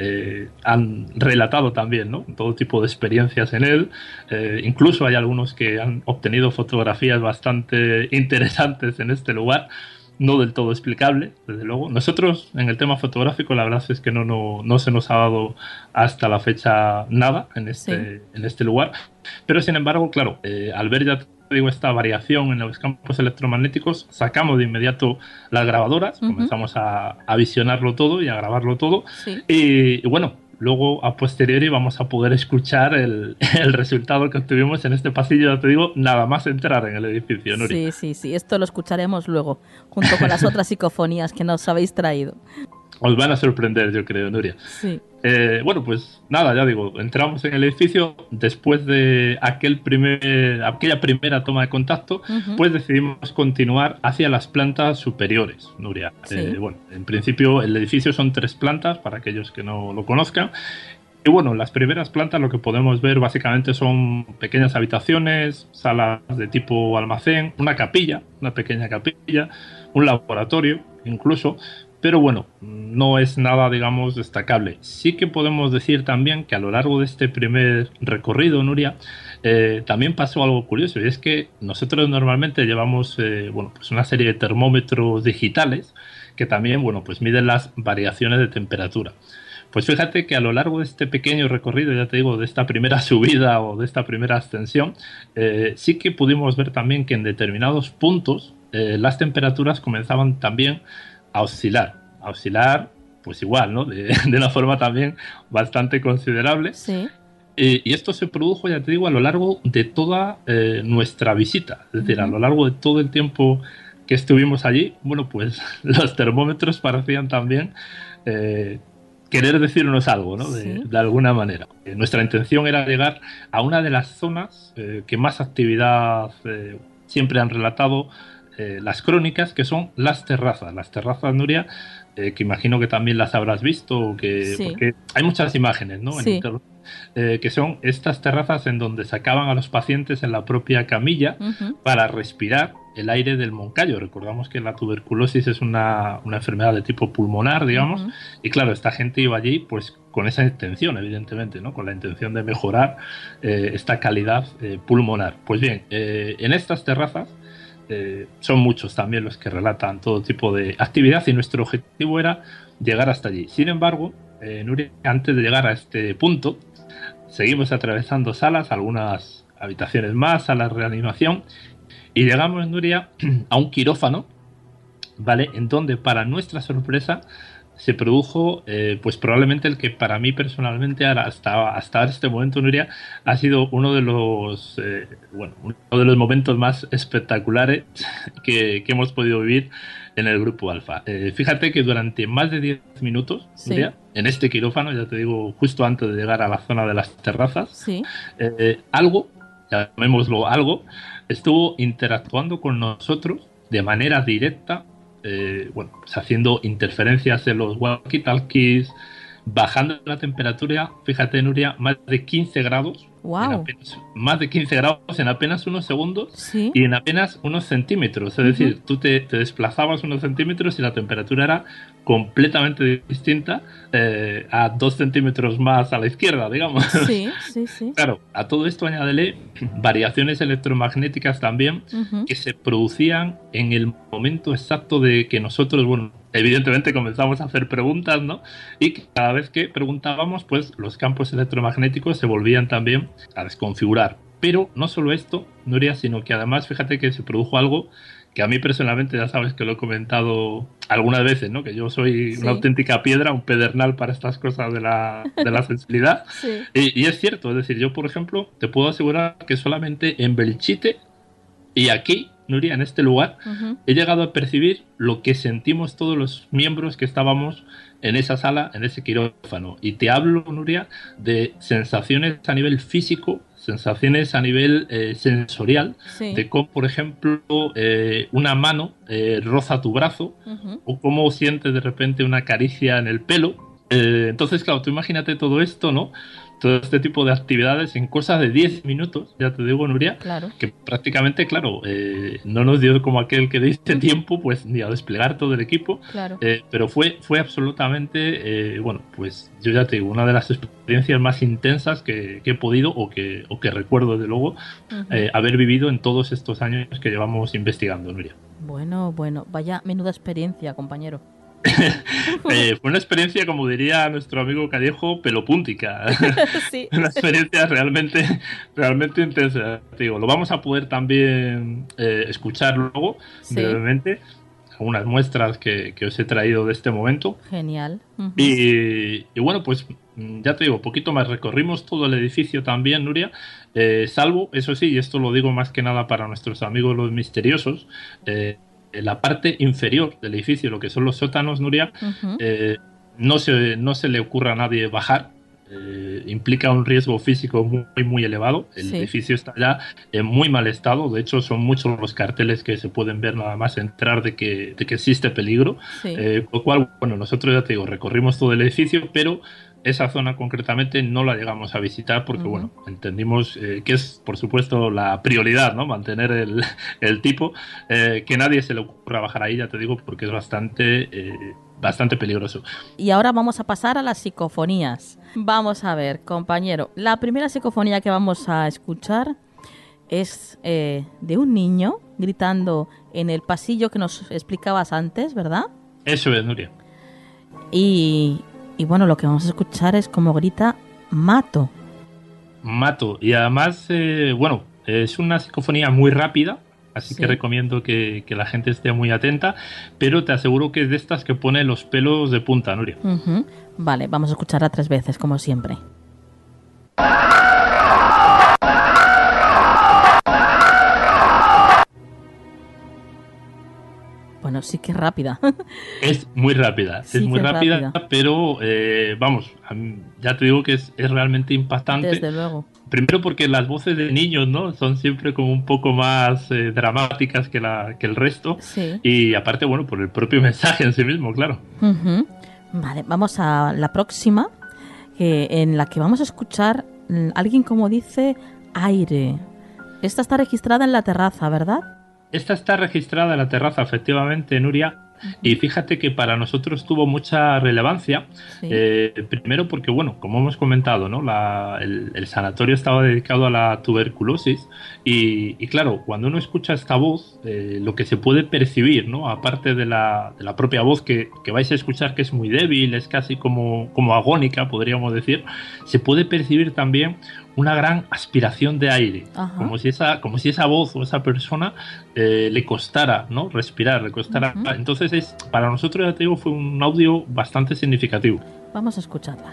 Speaker 7: han relatado también, ¿no?, todo tipo de experiencias en él. Incluso hay algunos que han obtenido fotografías bastante interesantes en este lugar, no del todo explicable, desde luego. Nosotros, en el tema fotográfico, la verdad es que no se nos ha dado hasta la fecha nada en este lugar. Pero, sin embargo, claro, al ver, ya te digo, esta variación en los campos electromagnéticos, sacamos de inmediato las grabadoras, comenzamos a visionarlo todo y a grabarlo todo. Sí. Y bueno, luego, a posteriori, vamos a poder escuchar el resultado que obtuvimos en este pasillo, ya te digo, nada más entrar en el edificio, Nuria.
Speaker 5: Sí, esto lo escucharemos luego, junto con las otras psicofonías que nos habéis traído.
Speaker 7: Os van a sorprender, yo creo, Nuria. Sí. Bueno, pues nada, ya digo, entramos en el edificio. Después de aquella primera toma de contacto, pues decidimos continuar hacia las plantas superiores, Nuria. Sí. Bueno, en principio el edificio son 3 plantas, para aquellos que no lo conozcan. Y bueno, en las primeras plantas lo que podemos ver básicamente son pequeñas habitaciones, salas de tipo almacén, una pequeña capilla, un laboratorio incluso. Pero bueno, no es nada, digamos, destacable. Sí que podemos decir también que a lo largo de este primer recorrido, Nuria, también pasó algo curioso, y es que nosotros normalmente llevamos bueno, pues una serie de termómetros digitales que también, bueno, pues miden las variaciones de temperatura. Pues fíjate que a lo largo de este pequeño recorrido, ya te digo, de esta primera subida o de esta primera ascensión, sí que pudimos ver también que en determinados puntos las temperaturas comenzaban también a oscilar, pues igual, ¿no? De una forma también bastante considerable. Sí. Y esto se produjo, ya te digo, a lo largo de toda nuestra visita. Es decir, a lo largo de todo el tiempo que estuvimos allí, bueno, pues los termómetros parecían también querer decirnos algo, ¿no? De alguna manera. Nuestra intención era llegar a una de las zonas que más actividad siempre han relatado las crónicas, que son las terrazas. Las terrazas, Nuria, que imagino que también las habrás visto, porque hay muchas imágenes, ¿no? En internet, que son estas terrazas en donde sacaban a los pacientes en la propia camilla para respirar el aire del Moncayo. Recordamos que la tuberculosis es una enfermedad de tipo pulmonar, digamos, y claro, esta gente iba allí pues con esa intención, evidentemente, ¿no? Con la intención de mejorar esta calidad pulmonar. Pues bien, en estas terrazas son muchos también los que relatan todo tipo de actividad y nuestro objetivo era llegar hasta allí. Sin embargo, Nuria, antes de llegar a este punto, seguimos atravesando salas, algunas habitaciones más, salas de reanimación, y llegamos, Nuria, a un quirófano, ¿vale? En donde, para nuestra sorpresa, se produjo pues probablemente el que para mí personalmente hasta este momento, Nuria, ha sido uno de los momentos más espectaculares que hemos podido vivir en el Grupo Alfa. Fíjate que durante más de 10 minutos, Nuria, en este quirófano, ya te digo, justo antes de llegar a la zona de las terrazas, algo, llamémoslo algo, estuvo interactuando con nosotros de manera directa, pues haciendo interferencias en los walkie-talkies, bajando la temperatura, fíjate, Nuria, más de 15 grados.
Speaker 5: Wow.
Speaker 7: Más de 15 grados en apenas unos segundos y en apenas unos centímetros. Es decir, tú te desplazabas unos centímetros y la temperatura era completamente distinta a 2 centímetros más a la izquierda, digamos.
Speaker 5: Sí.
Speaker 7: Claro, a todo esto añádele variaciones electromagnéticas también que se producían en el momento exacto de que nosotros, bueno, evidentemente comenzamos a hacer preguntas, ¿no? Y cada vez que preguntábamos, pues los campos electromagnéticos se volvían también a desconfigurar. Pero no solo esto, Nuria, sino que además, fíjate que se produjo algo que a mí personalmente, ya sabes que lo he comentado algunas veces, ¿no? Que yo soy una auténtica piedra, un pedernal para estas cosas de la sensibilidad. Y es cierto, es decir, yo, por ejemplo, te puedo asegurar que solamente en Belchite y aquí, Nuria, en este lugar, he llegado a percibir lo que sentimos todos los miembros que estábamos en esa sala, en ese quirófano. Y te hablo, Nuria, de sensaciones a nivel físico, sensaciones a nivel sensorial, de cómo, por ejemplo, una mano roza tu brazo, o cómo sientes de repente una caricia en el pelo. Entonces, claro, tú imagínate todo esto, ¿no? Todo este tipo de actividades en cosas de 10 minutos, ya te digo, Nuria, que prácticamente, claro, no nos dio como aquel que dice tiempo, pues ni a desplegar todo el equipo, pero fue absolutamente, bueno, pues yo ya te digo, una de las experiencias más intensas que he podido o que recuerdo, desde luego, haber vivido en todos estos años que llevamos investigando, Nuria.
Speaker 5: Bueno, vaya menuda experiencia, compañero.
Speaker 7: Fue una experiencia, como diría nuestro amigo Callejo, pelopúntica. Una experiencia realmente intensa. Te digo, lo vamos a poder también escuchar luego, brevemente, algunas muestras que os he traído de este momento.
Speaker 5: Genial.
Speaker 7: Y bueno, pues ya te digo, poquito más. Recorrimos todo el edificio también, Nuria, salvo, eso sí, y esto lo digo más que nada para nuestros amigos los misteriosos, la parte inferior del edificio, lo que son los sótanos, Nuria, no se le ocurra a nadie bajar. Implica un riesgo físico muy elevado. El edificio está ya en muy mal estado. De hecho, son muchos los carteles que se pueden ver nada más entrar de que existe peligro. Con lo cual, bueno, nosotros, ya te digo, recorrimos todo el edificio, pero esa zona concretamente no la llegamos a visitar porque, bueno, entendimos que es, por supuesto, la prioridad, ¿no? Mantener el tipo, que nadie se le ocurra bajar ahí, ya te digo, porque es bastante peligroso.
Speaker 5: Y ahora vamos a pasar a las psicofonías. Vamos a ver, compañero, la primera psicofonía que vamos a escuchar es de un niño gritando en el pasillo que nos explicabas antes, ¿verdad?
Speaker 7: Eso es, Nuria.
Speaker 5: Y bueno, lo que vamos a escuchar es como grita Mato.
Speaker 7: Y además, bueno, es una psicofonía muy rápida, así que recomiendo que la gente esté muy atenta, pero te aseguro que es de estas que pone los pelos de punta, Nuria.
Speaker 5: Vale, vamos a escucharla 3 veces, como siempre. Bueno, sí que es rápida.
Speaker 7: Es muy rápida,
Speaker 5: Sí,
Speaker 7: es muy
Speaker 5: que es
Speaker 7: rápida,
Speaker 5: rápida.
Speaker 7: pero vamos, ya te digo que es realmente impactante.
Speaker 5: Desde luego.
Speaker 7: Primero porque las voces de niños, ¿no? Son siempre como un poco más dramáticas que el resto.
Speaker 5: Sí.
Speaker 7: Y aparte, bueno, por el propio mensaje en sí mismo, claro.
Speaker 5: Ujú. Vale, vamos a la próxima, en la que vamos a escuchar alguien como dice aire. Esta está registrada en la terraza, ¿verdad?
Speaker 7: Esta está registrada en la terraza, efectivamente, Nuria. Y fíjate que para nosotros tuvo mucha relevancia,
Speaker 5: Sí.
Speaker 7: Primero porque, bueno, como hemos comentado, ¿no? El sanatorio estaba dedicado a la tuberculosis y claro, cuando uno escucha esta voz, lo que se puede percibir, ¿no? Aparte de la propia voz que vais a escuchar, que es muy débil, es casi como agónica, podríamos decir, se puede percibir también una gran aspiración de aire,
Speaker 5: Ajá.
Speaker 7: como si esa voz o esa persona le costara, ¿no? Respirar, le costara.
Speaker 5: Ujú.
Speaker 7: Entonces, para nosotros, ya te digo, fue un audio bastante significativo.
Speaker 5: Vamos a escucharla.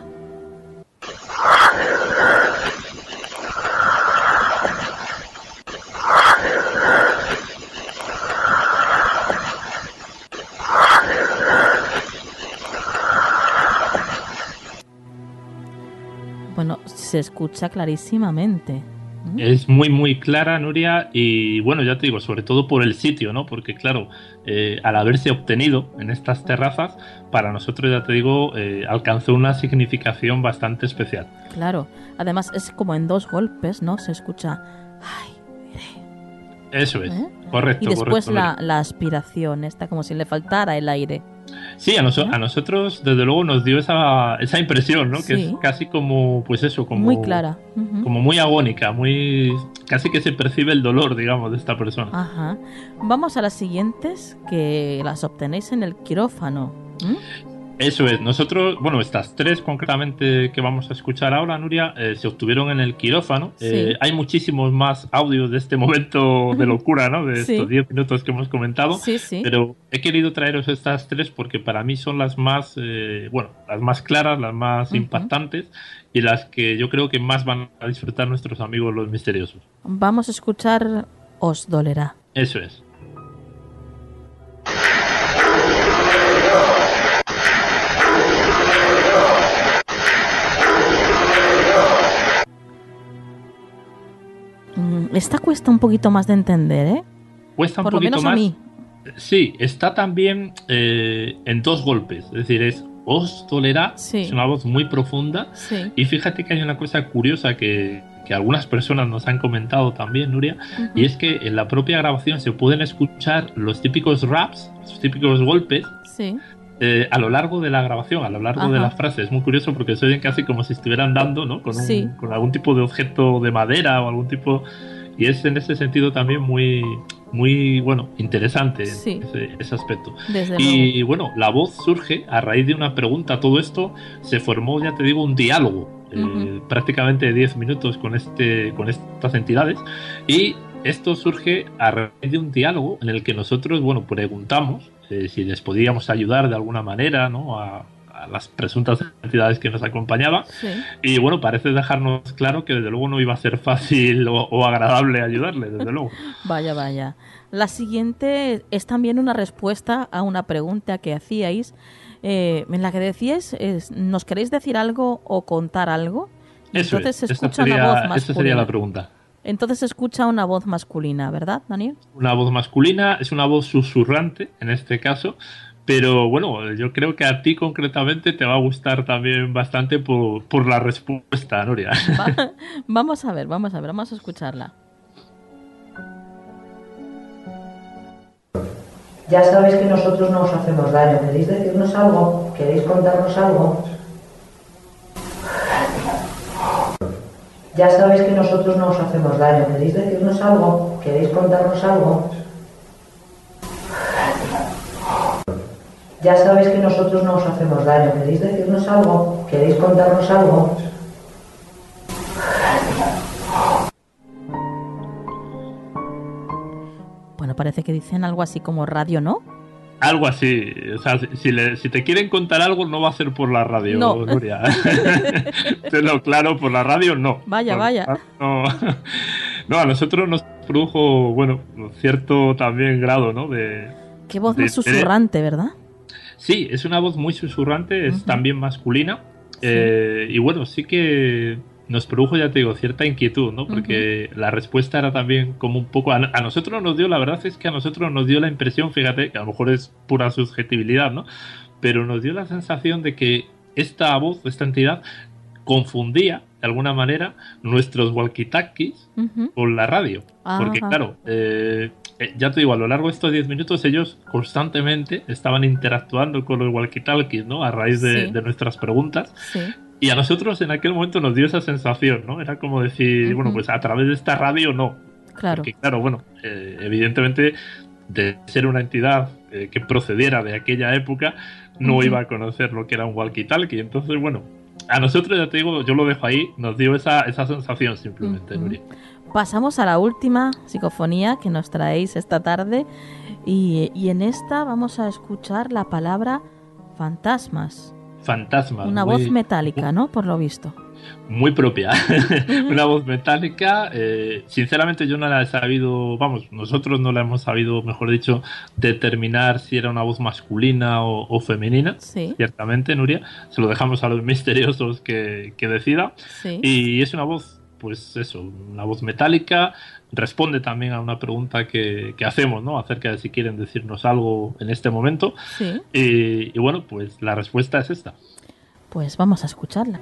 Speaker 5: Bueno, se escucha clarísimamente. ¿Mm?
Speaker 7: Es muy, muy clara, Nuria, y bueno, ya te digo, sobre todo por el sitio, ¿no? Porque claro, al haberse obtenido en estas terrazas, para nosotros, ya te digo, alcanzó una significación bastante especial.
Speaker 5: Claro. Además, es como en 2 golpes, ¿no? Se escucha aire.
Speaker 7: Eso es,
Speaker 5: ¿Eh?
Speaker 7: correcto.
Speaker 5: Y después
Speaker 7: correcto, Nuria.
Speaker 5: la aspiración, esta como si le faltara el aire.
Speaker 7: Sí, a nosotros desde luego nos dio esa impresión, ¿no? Que
Speaker 5: Sí.
Speaker 7: es casi como, pues eso, como
Speaker 5: Muy clara. Ujú.
Speaker 7: como muy agónica, casi que se percibe el dolor, digamos, de esta persona.
Speaker 5: Ajá. Vamos a las siguientes, que las obtenéis en el quirófano. ¿Mm?
Speaker 7: Eso es, nosotros, bueno, estas 3 concretamente que vamos a escuchar ahora, Nuria, se obtuvieron en el quirófano.
Speaker 5: Sí.
Speaker 7: Hay muchísimos más audios de este momento de locura, ¿no? De
Speaker 5: Sí.
Speaker 7: estos 10 minutos que hemos comentado.
Speaker 5: Sí, sí.
Speaker 7: Pero he querido traeros estas 3 porque para mí son las más, las más claras, las más
Speaker 5: Ujú.
Speaker 7: impactantes y las que yo creo que más van a disfrutar nuestros amigos los misteriosos.
Speaker 5: Vamos a escuchar Os dolerá.
Speaker 7: Eso es.
Speaker 5: Esta cuesta un poquito más de entender, ¿eh?
Speaker 7: Cuesta un
Speaker 5: Por lo
Speaker 7: poquito
Speaker 5: menos a
Speaker 7: más.
Speaker 5: mí.
Speaker 7: Sí, está también en 2 golpes, es decir, es Os dolerá,
Speaker 5: Sí.
Speaker 7: es una voz muy profunda.
Speaker 5: Sí.
Speaker 7: Y fíjate que hay una cosa curiosa que algunas personas nos han comentado también, Nuria,
Speaker 5: Ujú.
Speaker 7: y es que en la propia grabación se pueden escuchar los típicos raps, los típicos golpes,
Speaker 5: Sí.
Speaker 7: a lo largo de la grabación, a lo largo de
Speaker 5: Ajá.
Speaker 7: las frases. Es muy curioso porque se oyen casi como si estuvieran dando, ¿no?
Speaker 5: Sí.
Speaker 7: Con algún tipo de objeto de madera o algún tipo... Y es en ese sentido también muy, muy bueno, interesante
Speaker 5: Sí.
Speaker 7: ese aspecto.
Speaker 5: Desde
Speaker 7: Y
Speaker 5: luego.
Speaker 7: bueno, la voz surge a raíz de una pregunta. Todo esto se formó, ya te digo, un diálogo
Speaker 5: Ujú.
Speaker 7: prácticamente de 10 minutos con estas entidades. Y esto surge a raíz de un diálogo en el que nosotros, bueno, preguntamos si les podíamos ayudar de alguna manera, ¿no? A las presuntas entidades que nos acompañaban.
Speaker 5: Sí.
Speaker 7: Y bueno, parece dejarnos claro que desde luego no iba a ser fácil o agradable ayudarle, desde luego.
Speaker 5: Vaya, vaya. La siguiente es también una respuesta a una pregunta que hacíais, en la que decíais, ¿nos queréis decir algo o contar algo? Y
Speaker 7: Eso
Speaker 5: entonces se
Speaker 7: es,
Speaker 5: escucha una voz masculina.
Speaker 7: esa sería la pregunta.
Speaker 5: Entonces se escucha una voz masculina, ¿verdad, Daniel?
Speaker 7: Una voz masculina, es una voz susurrante en este caso, pero bueno, yo creo que a ti concretamente te va a gustar también bastante por la respuesta, Nuria.
Speaker 5: Vamos a ver, vamos a escucharla.
Speaker 8: Ya sabéis que nosotros no os hacemos daño. ¿Queréis decirnos algo? ¿Queréis contarnos algo? Ya sabéis que nosotros no os hacemos daño. ¿Queréis decirnos algo? ¿Queréis contarnos algo? Ya sabéis que nosotros no os hacemos daño. ¿Queréis decirnos algo? ¿Queréis contarnos algo?
Speaker 5: Bueno, parece que dicen algo así como radio, ¿no?
Speaker 7: Algo así, o sea, si te quieren contar algo no va a ser por la radio,
Speaker 5: No.
Speaker 7: Nuria. Tenlo claro, por la radio no.
Speaker 5: Vaya,
Speaker 7: Por-
Speaker 5: vaya.
Speaker 7: No. No, a nosotros nos produjo, bueno, cierto también grado, ¿no?
Speaker 5: Qué voz más susurrante, ¿verdad?
Speaker 7: Sí, es una voz muy susurrante, es también masculina. Y bueno, sí que nos produjo, ya te digo, cierta inquietud, ¿no? Porque la respuesta era también como un poco... A nosotros nos dio, la verdad es que a nosotros nos dio la impresión, fíjate, que a lo mejor es pura subjetividad, ¿no? Pero nos dio la sensación de que esta voz, esta entidad, confundía, de alguna manera, nuestros walkie-talkies con la radio. Porque, claro, ya te digo, a lo largo de estos 10 minutos ellos constantemente estaban interactuando con los walkie-talkies, ¿no? A raíz de nuestras preguntas. Sí. Y a nosotros en aquel momento nos dio esa sensación, ¿no? Era como decir, bueno, pues a través de esta radio no.
Speaker 5: Claro.
Speaker 7: Porque, claro, bueno, evidentemente, de ser una entidad que procediera de aquella época, no iba a conocer lo que era un walkie-talkie. Entonces, bueno, a nosotros, ya te digo, yo lo dejo ahí, nos dio esa sensación simplemente, Nuria.
Speaker 5: Pasamos a la última psicofonía que nos traéis esta tarde y en esta vamos a escuchar la palabra fantasmas.
Speaker 7: Fantasmas.
Speaker 5: Una voz metálica, ¿no? Por lo visto.
Speaker 7: Muy propia. Una voz metálica. Sinceramente yo no la he sabido, vamos, nosotros no la hemos sabido, mejor dicho, determinar si era una voz masculina o femenina.
Speaker 5: Sí.
Speaker 7: Ciertamente, Nuria. Se lo dejamos a los misteriosos que decida.
Speaker 5: Sí.
Speaker 7: Y es una voz, pues eso, una voz metálica. Responde también a una pregunta que hacemos, ¿no? Acerca de si quieren decirnos algo en este momento.
Speaker 5: Sí.
Speaker 7: Y bueno, pues la respuesta es esta.
Speaker 5: Pues vamos a escucharla.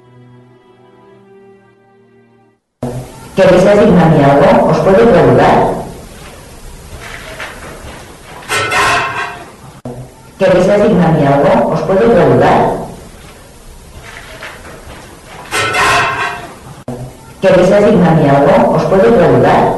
Speaker 8: ¿Queréis asignarme algo? ¿Os puedo preguntar? ¿Queréis asignarme algo? ¿Os puedo preguntar? ¿Queréis asignarme algo? ¿Os puedo preguntar?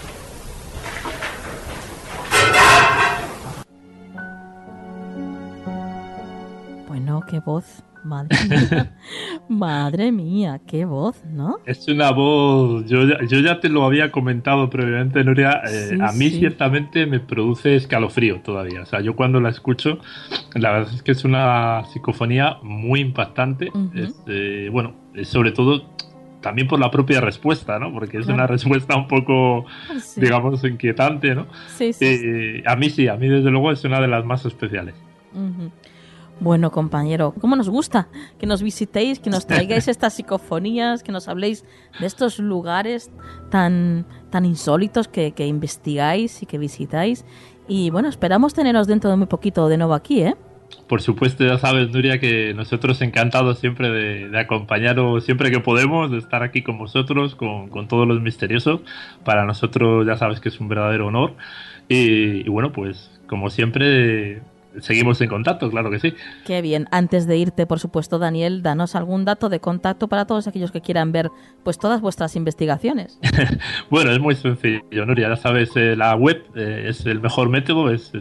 Speaker 5: Bueno, qué voz. Madre mía. Madre mía, qué voz, ¿no?
Speaker 7: Es una voz, yo ya te lo había comentado previamente, Nuria, a mí ciertamente me produce escalofrío todavía. O sea, yo cuando la escucho, la verdad es que es una psicofonía muy impactante. Bueno, sobre todo también por la propia respuesta, ¿no? Porque es una respuesta un poco, digamos, inquietante, ¿no?
Speaker 5: Sí.
Speaker 7: A mí desde luego es una de las más especiales.
Speaker 5: Bueno, compañero, ¿cómo nos gusta que nos visitéis, que nos traigáis estas psicofonías, que nos habléis de estos lugares tan insólitos que investigáis y que visitáis? Y bueno, esperamos teneros dentro de muy poquito de nuevo aquí, ¿eh?
Speaker 7: Por supuesto, ya sabes, Nuria, que nosotros encantados siempre de acompañaros siempre que podemos, de estar aquí con vosotros, con todos los misteriosos. Para nosotros ya sabes que es un verdadero honor. Y bueno, pues como siempre... Seguimos en contacto, claro que sí.
Speaker 5: Qué bien. Antes de irte, por supuesto, Daniel, danos algún dato de contacto para todos aquellos que quieran ver pues todas vuestras investigaciones.
Speaker 7: Bueno, es muy sencillo, Nuria. Ya sabes, la web es el mejor método, es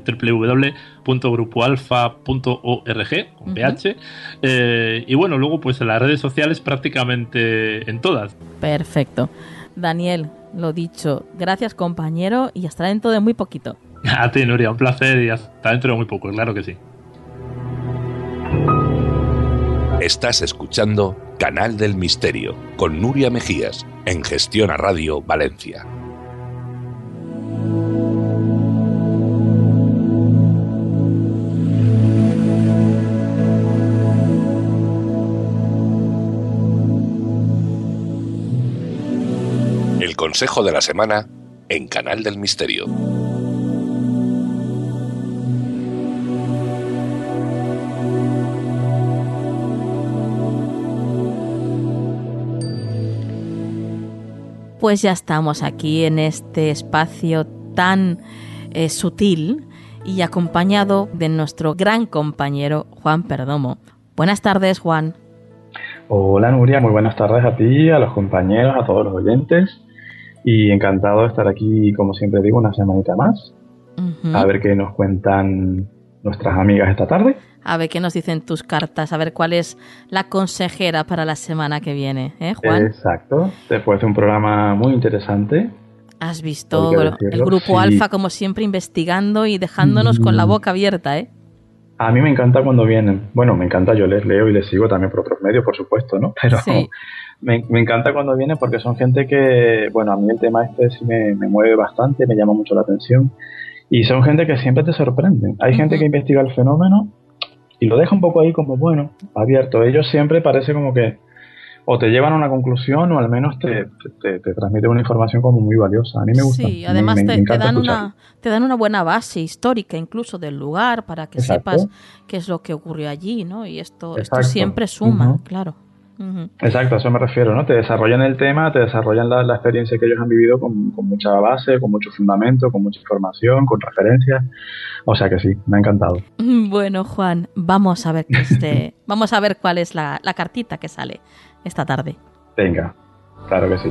Speaker 7: www.grupoalfa.org con PH. Y bueno, luego pues en las redes sociales prácticamente en todas.
Speaker 5: Perfecto. Daniel, lo dicho, gracias, compañero, y hasta dentro de muy poquito.
Speaker 7: A ti, Nuria, un placer y hasta dentro de muy poco, claro que sí.
Speaker 6: Estás escuchando Canal del Misterio con Nuria Mejías en Gestiona Radio Valencia. El consejo de la semana en Canal del Misterio.
Speaker 5: Pues ya estamos aquí en este espacio tan sutil y acompañado de nuestro gran compañero Juan Perdomo. Buenas tardes, Juan.
Speaker 9: Hola, Nuria, muy buenas tardes a ti, a los compañeros, a todos los oyentes. Y encantado de estar aquí, como siempre digo, una semanita más. A ver qué nos cuentan nuestras amigas esta tarde.
Speaker 5: A ver qué nos dicen tus cartas, a ver cuál es la consejera para la semana que viene, ¿eh, Juan?
Speaker 9: Exacto, después de un programa muy interesante.
Speaker 5: Has visto el Grupo Alfa, como siempre, investigando y dejándonos con la boca abierta, ¿eh?
Speaker 9: A mí me encanta cuando vienen. Bueno, me encanta, yo les leo y les sigo también por otros medios, por supuesto, ¿no? Pero sí. Me encanta cuando vienen porque son gente que, bueno, a mí el tema este sí me mueve bastante, me llama mucho la atención. Y son gente que siempre te sorprenden. Hay gente que investiga el fenómeno y lo deja un poco ahí como, bueno, abierto. Ellos siempre parece como que o te llevan a una conclusión o al menos te transmiten una información como muy valiosa. A mí me gusta.
Speaker 5: Sí, además
Speaker 9: me encanta
Speaker 5: te dan una buena base histórica incluso del lugar para que sepas qué es lo que ocurrió allí, ¿no? Y esto siempre suma, claro.
Speaker 9: Exacto, a eso me refiero, ¿no? Te desarrollan el tema, te desarrollan la experiencia que ellos han vivido con mucha base, con mucho fundamento, con mucha información, con referencias. O sea que sí, me ha encantado.
Speaker 5: Bueno, Juan, vamos a ver vamos a ver cuál es la cartita que sale esta tarde.
Speaker 9: Venga, claro que sí.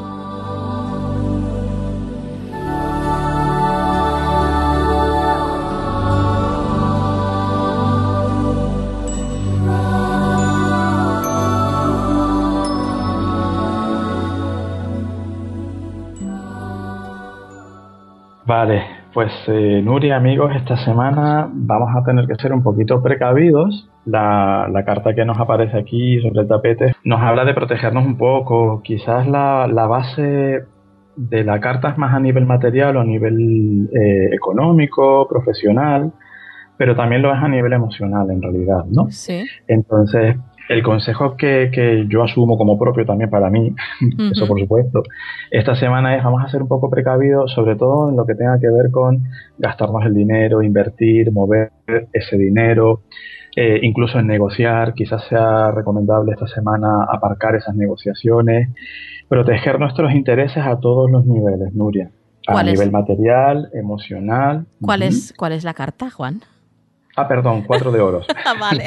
Speaker 9: Vale, pues Nuria, amigos, esta semana vamos a tener que ser un poquito precavidos. La carta que nos aparece aquí sobre el tapete nos habla de protegernos un poco. Quizás la base de la carta es más a nivel material o a nivel económico, profesional, pero también lo es a nivel emocional en realidad, ¿no?
Speaker 5: Sí.
Speaker 9: Entonces, el consejo que yo asumo como propio también para mí, eso por supuesto, esta semana es vamos a ser un poco precavidos, sobre todo en lo que tenga que ver con gastarnos el dinero, invertir, mover ese dinero, incluso en negociar. Quizás sea recomendable esta semana aparcar esas negociaciones, proteger nuestros intereses a todos los niveles, Nuria, a nivel material, emocional.
Speaker 5: ¿Cuál es la carta, Juan?
Speaker 9: Ah, perdón, 4 de oros.
Speaker 5: Vale.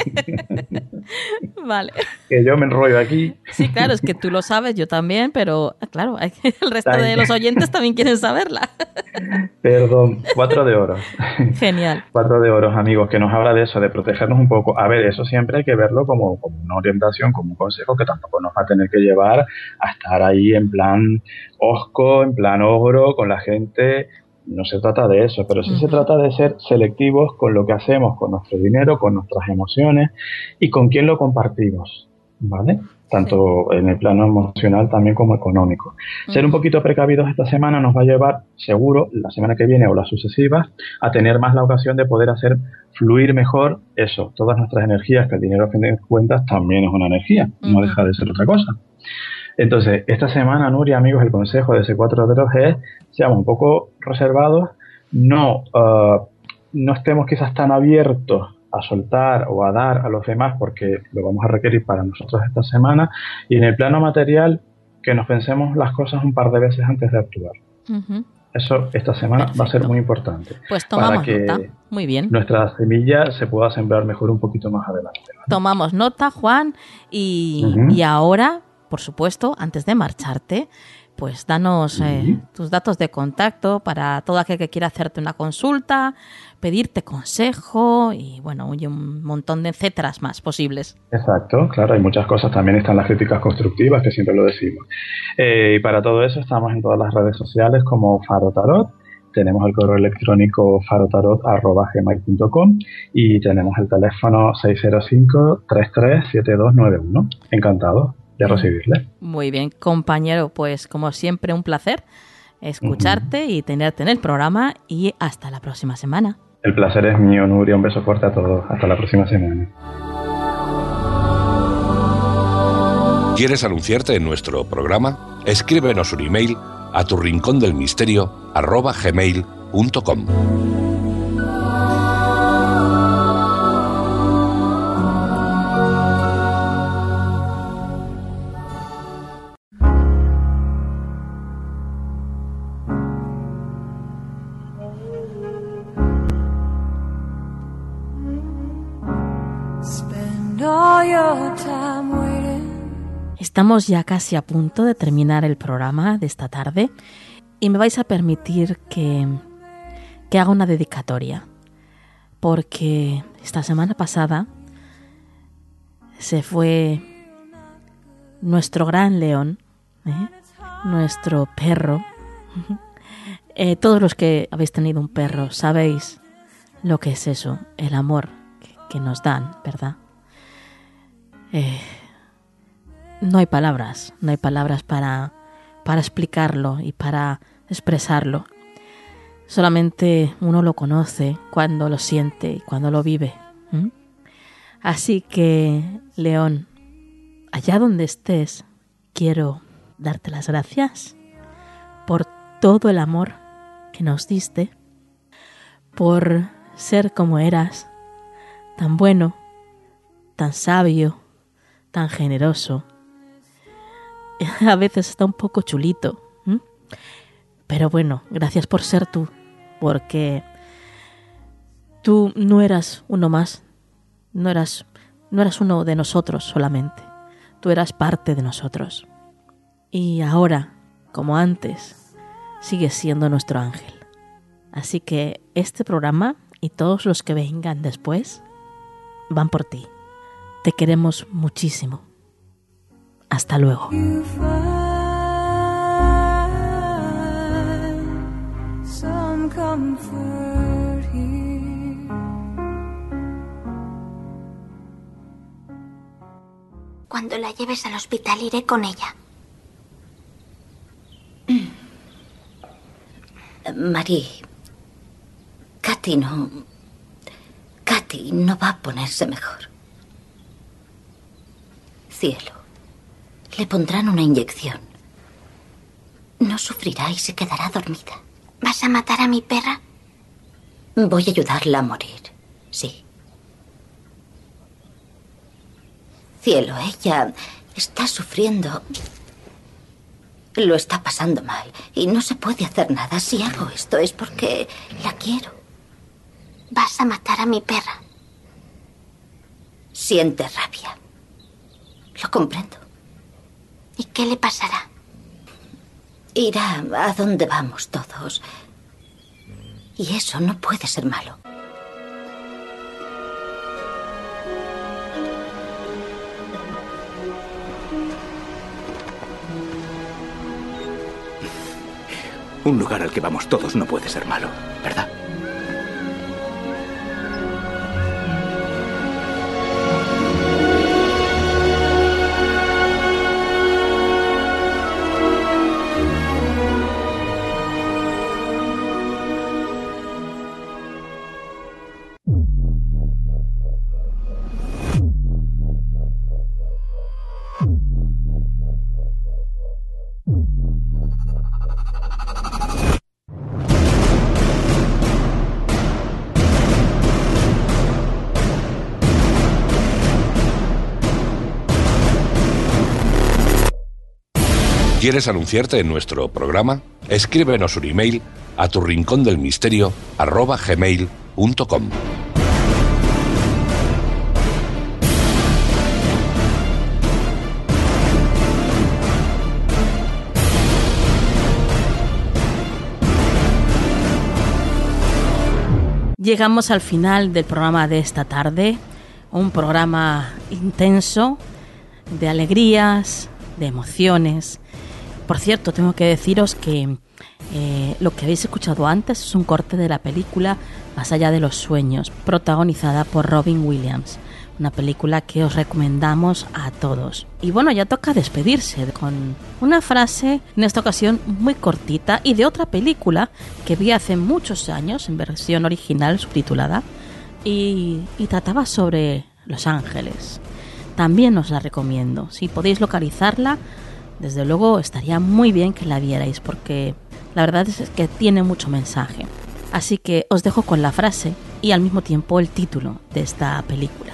Speaker 5: Vale.
Speaker 9: Que yo me enrollo aquí.
Speaker 5: Sí, claro, es que tú lo sabes, yo también, pero claro, el resto de los oyentes también quieren saberla.
Speaker 9: Perdón, 4 de oros.
Speaker 5: Genial.
Speaker 9: 4 de oros, amigos, que nos habla de eso, de protegernos un poco. A ver, eso siempre hay que verlo como una orientación, como un consejo que tampoco nos va a tener que llevar a estar ahí en plan osco, en plan ogro, con la gente. No se trata de eso, pero sí se trata de ser selectivos con lo que hacemos, con nuestro dinero, con nuestras emociones y con quién lo compartimos, ¿vale? Tanto en el plano emocional también como económico. Ser un poquito precavidos esta semana nos va a llevar, seguro, la semana que viene o las sucesivas, a tener más la ocasión de poder hacer fluir mejor eso, todas nuestras energías, que el dinero, a fin de cuentas, también es una energía, no deja de ser otra cosa. Entonces, esta semana, Nuria, amigos, el consejo de ese 4 de oros es seamos un poco reservados, no estemos quizás tan abiertos a soltar o a dar a los demás porque lo vamos a requerir para nosotros esta semana, y en el plano material que nos pensemos las cosas un par de veces antes de actuar. Eso esta semana va a ser muy importante.
Speaker 5: Pues tomamos
Speaker 9: para que
Speaker 5: nota. Muy bien.
Speaker 9: Nuestra semilla se pueda sembrar mejor un poquito más adelante, ¿vale?
Speaker 5: Tomamos nota, Juan, y ahora, por supuesto, antes de marcharte, pues danos tus datos de contacto para todo aquel que quiera hacerte una consulta, pedirte consejo y bueno, y un montón de etcéteras más posibles.
Speaker 9: Exacto, claro, hay muchas cosas. También están las críticas constructivas, que siempre lo decimos. Y para todo eso estamos en todas las redes sociales como Faro Tarot. Tenemos el correo electrónico farotarot@gmail.com y tenemos el teléfono 605-337291. Encantado de recibirle.
Speaker 5: Muy bien, compañero, pues como siempre un placer escucharte y tenerte en el programa, y hasta la próxima semana.
Speaker 9: El placer es mío, Nuria. Un beso fuerte a todos. Hasta la próxima semana.
Speaker 6: ¿Quieres anunciarte en nuestro programa? Escríbenos un email a turrincondelmisterio@gmail.com.
Speaker 5: Estamos ya casi a punto de terminar el programa de esta tarde y me vais a permitir que haga una dedicatoria, porque esta semana pasada se fue nuestro gran león, nuestro perro. Todos los que habéis tenido un perro sabéis lo que es eso, el amor que nos dan, ¿verdad? No hay palabras para explicarlo y para expresarlo. solamente uno lo conoce cuando lo siente y cuando lo vive. Así que, León, allá donde estés, quiero darte las gracias por todo el amor que nos diste, por ser como eras, tan bueno, tan sabio, tan generoso. A veces está un poco chulito, pero bueno, gracias por ser tú, porque tú no eras uno más, no eras uno de nosotros solamente, tú eras parte de nosotros. Y ahora, como antes, sigues siendo nuestro ángel. Así que este programa y todos los que vengan después van por ti. Te queremos muchísimo. Hasta luego.
Speaker 10: Cuando la lleves al hospital iré con ella.
Speaker 11: Marie, Katy no va a ponerse mejor. Cielo, le pondrán una inyección. No sufrirá y se quedará dormida.
Speaker 10: ¿Vas a matar a mi perra?
Speaker 11: Voy a ayudarla a morir, sí. Cielo, ella está sufriendo. Lo está pasando mal y no se puede hacer nada. Si hago esto es porque la quiero.
Speaker 10: Vas a matar a mi perra.
Speaker 11: Siente rabia. Lo comprendo.
Speaker 10: ¿Y qué le pasará?
Speaker 11: Irá a donde vamos todos. Y eso no puede ser malo.
Speaker 12: Un lugar al que vamos todos no puede ser malo, ¿verdad?
Speaker 6: ¿Quieres anunciarte en nuestro programa? Escríbenos un email a turrincondelmisterio@gmail.com.
Speaker 5: Llegamos al final del programa de esta tarde, un programa intenso, de alegrías, de emociones. Por cierto, tengo que deciros que lo que habéis escuchado antes es un corte de la película Más allá de los sueños, protagonizada por Robin Williams. Una película que os recomendamos a todos. Y bueno, ya toca despedirse con una frase, en esta ocasión muy cortita, y de otra película que vi hace muchos años, en versión original subtitulada, y trataba sobre Los Ángeles. También os la recomiendo. Si podéis localizarla, desde luego estaría muy bien que la vierais, porque la verdad es que tiene mucho mensaje. Así que os dejo con la frase y al mismo tiempo el título de esta película.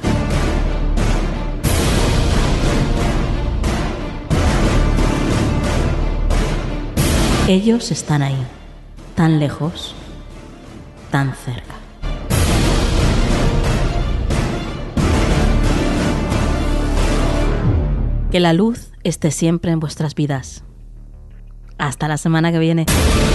Speaker 5: Ellos están ahí, tan lejos, tan cerca. Que la luz esté siempre en vuestras vidas. Hasta la semana que viene.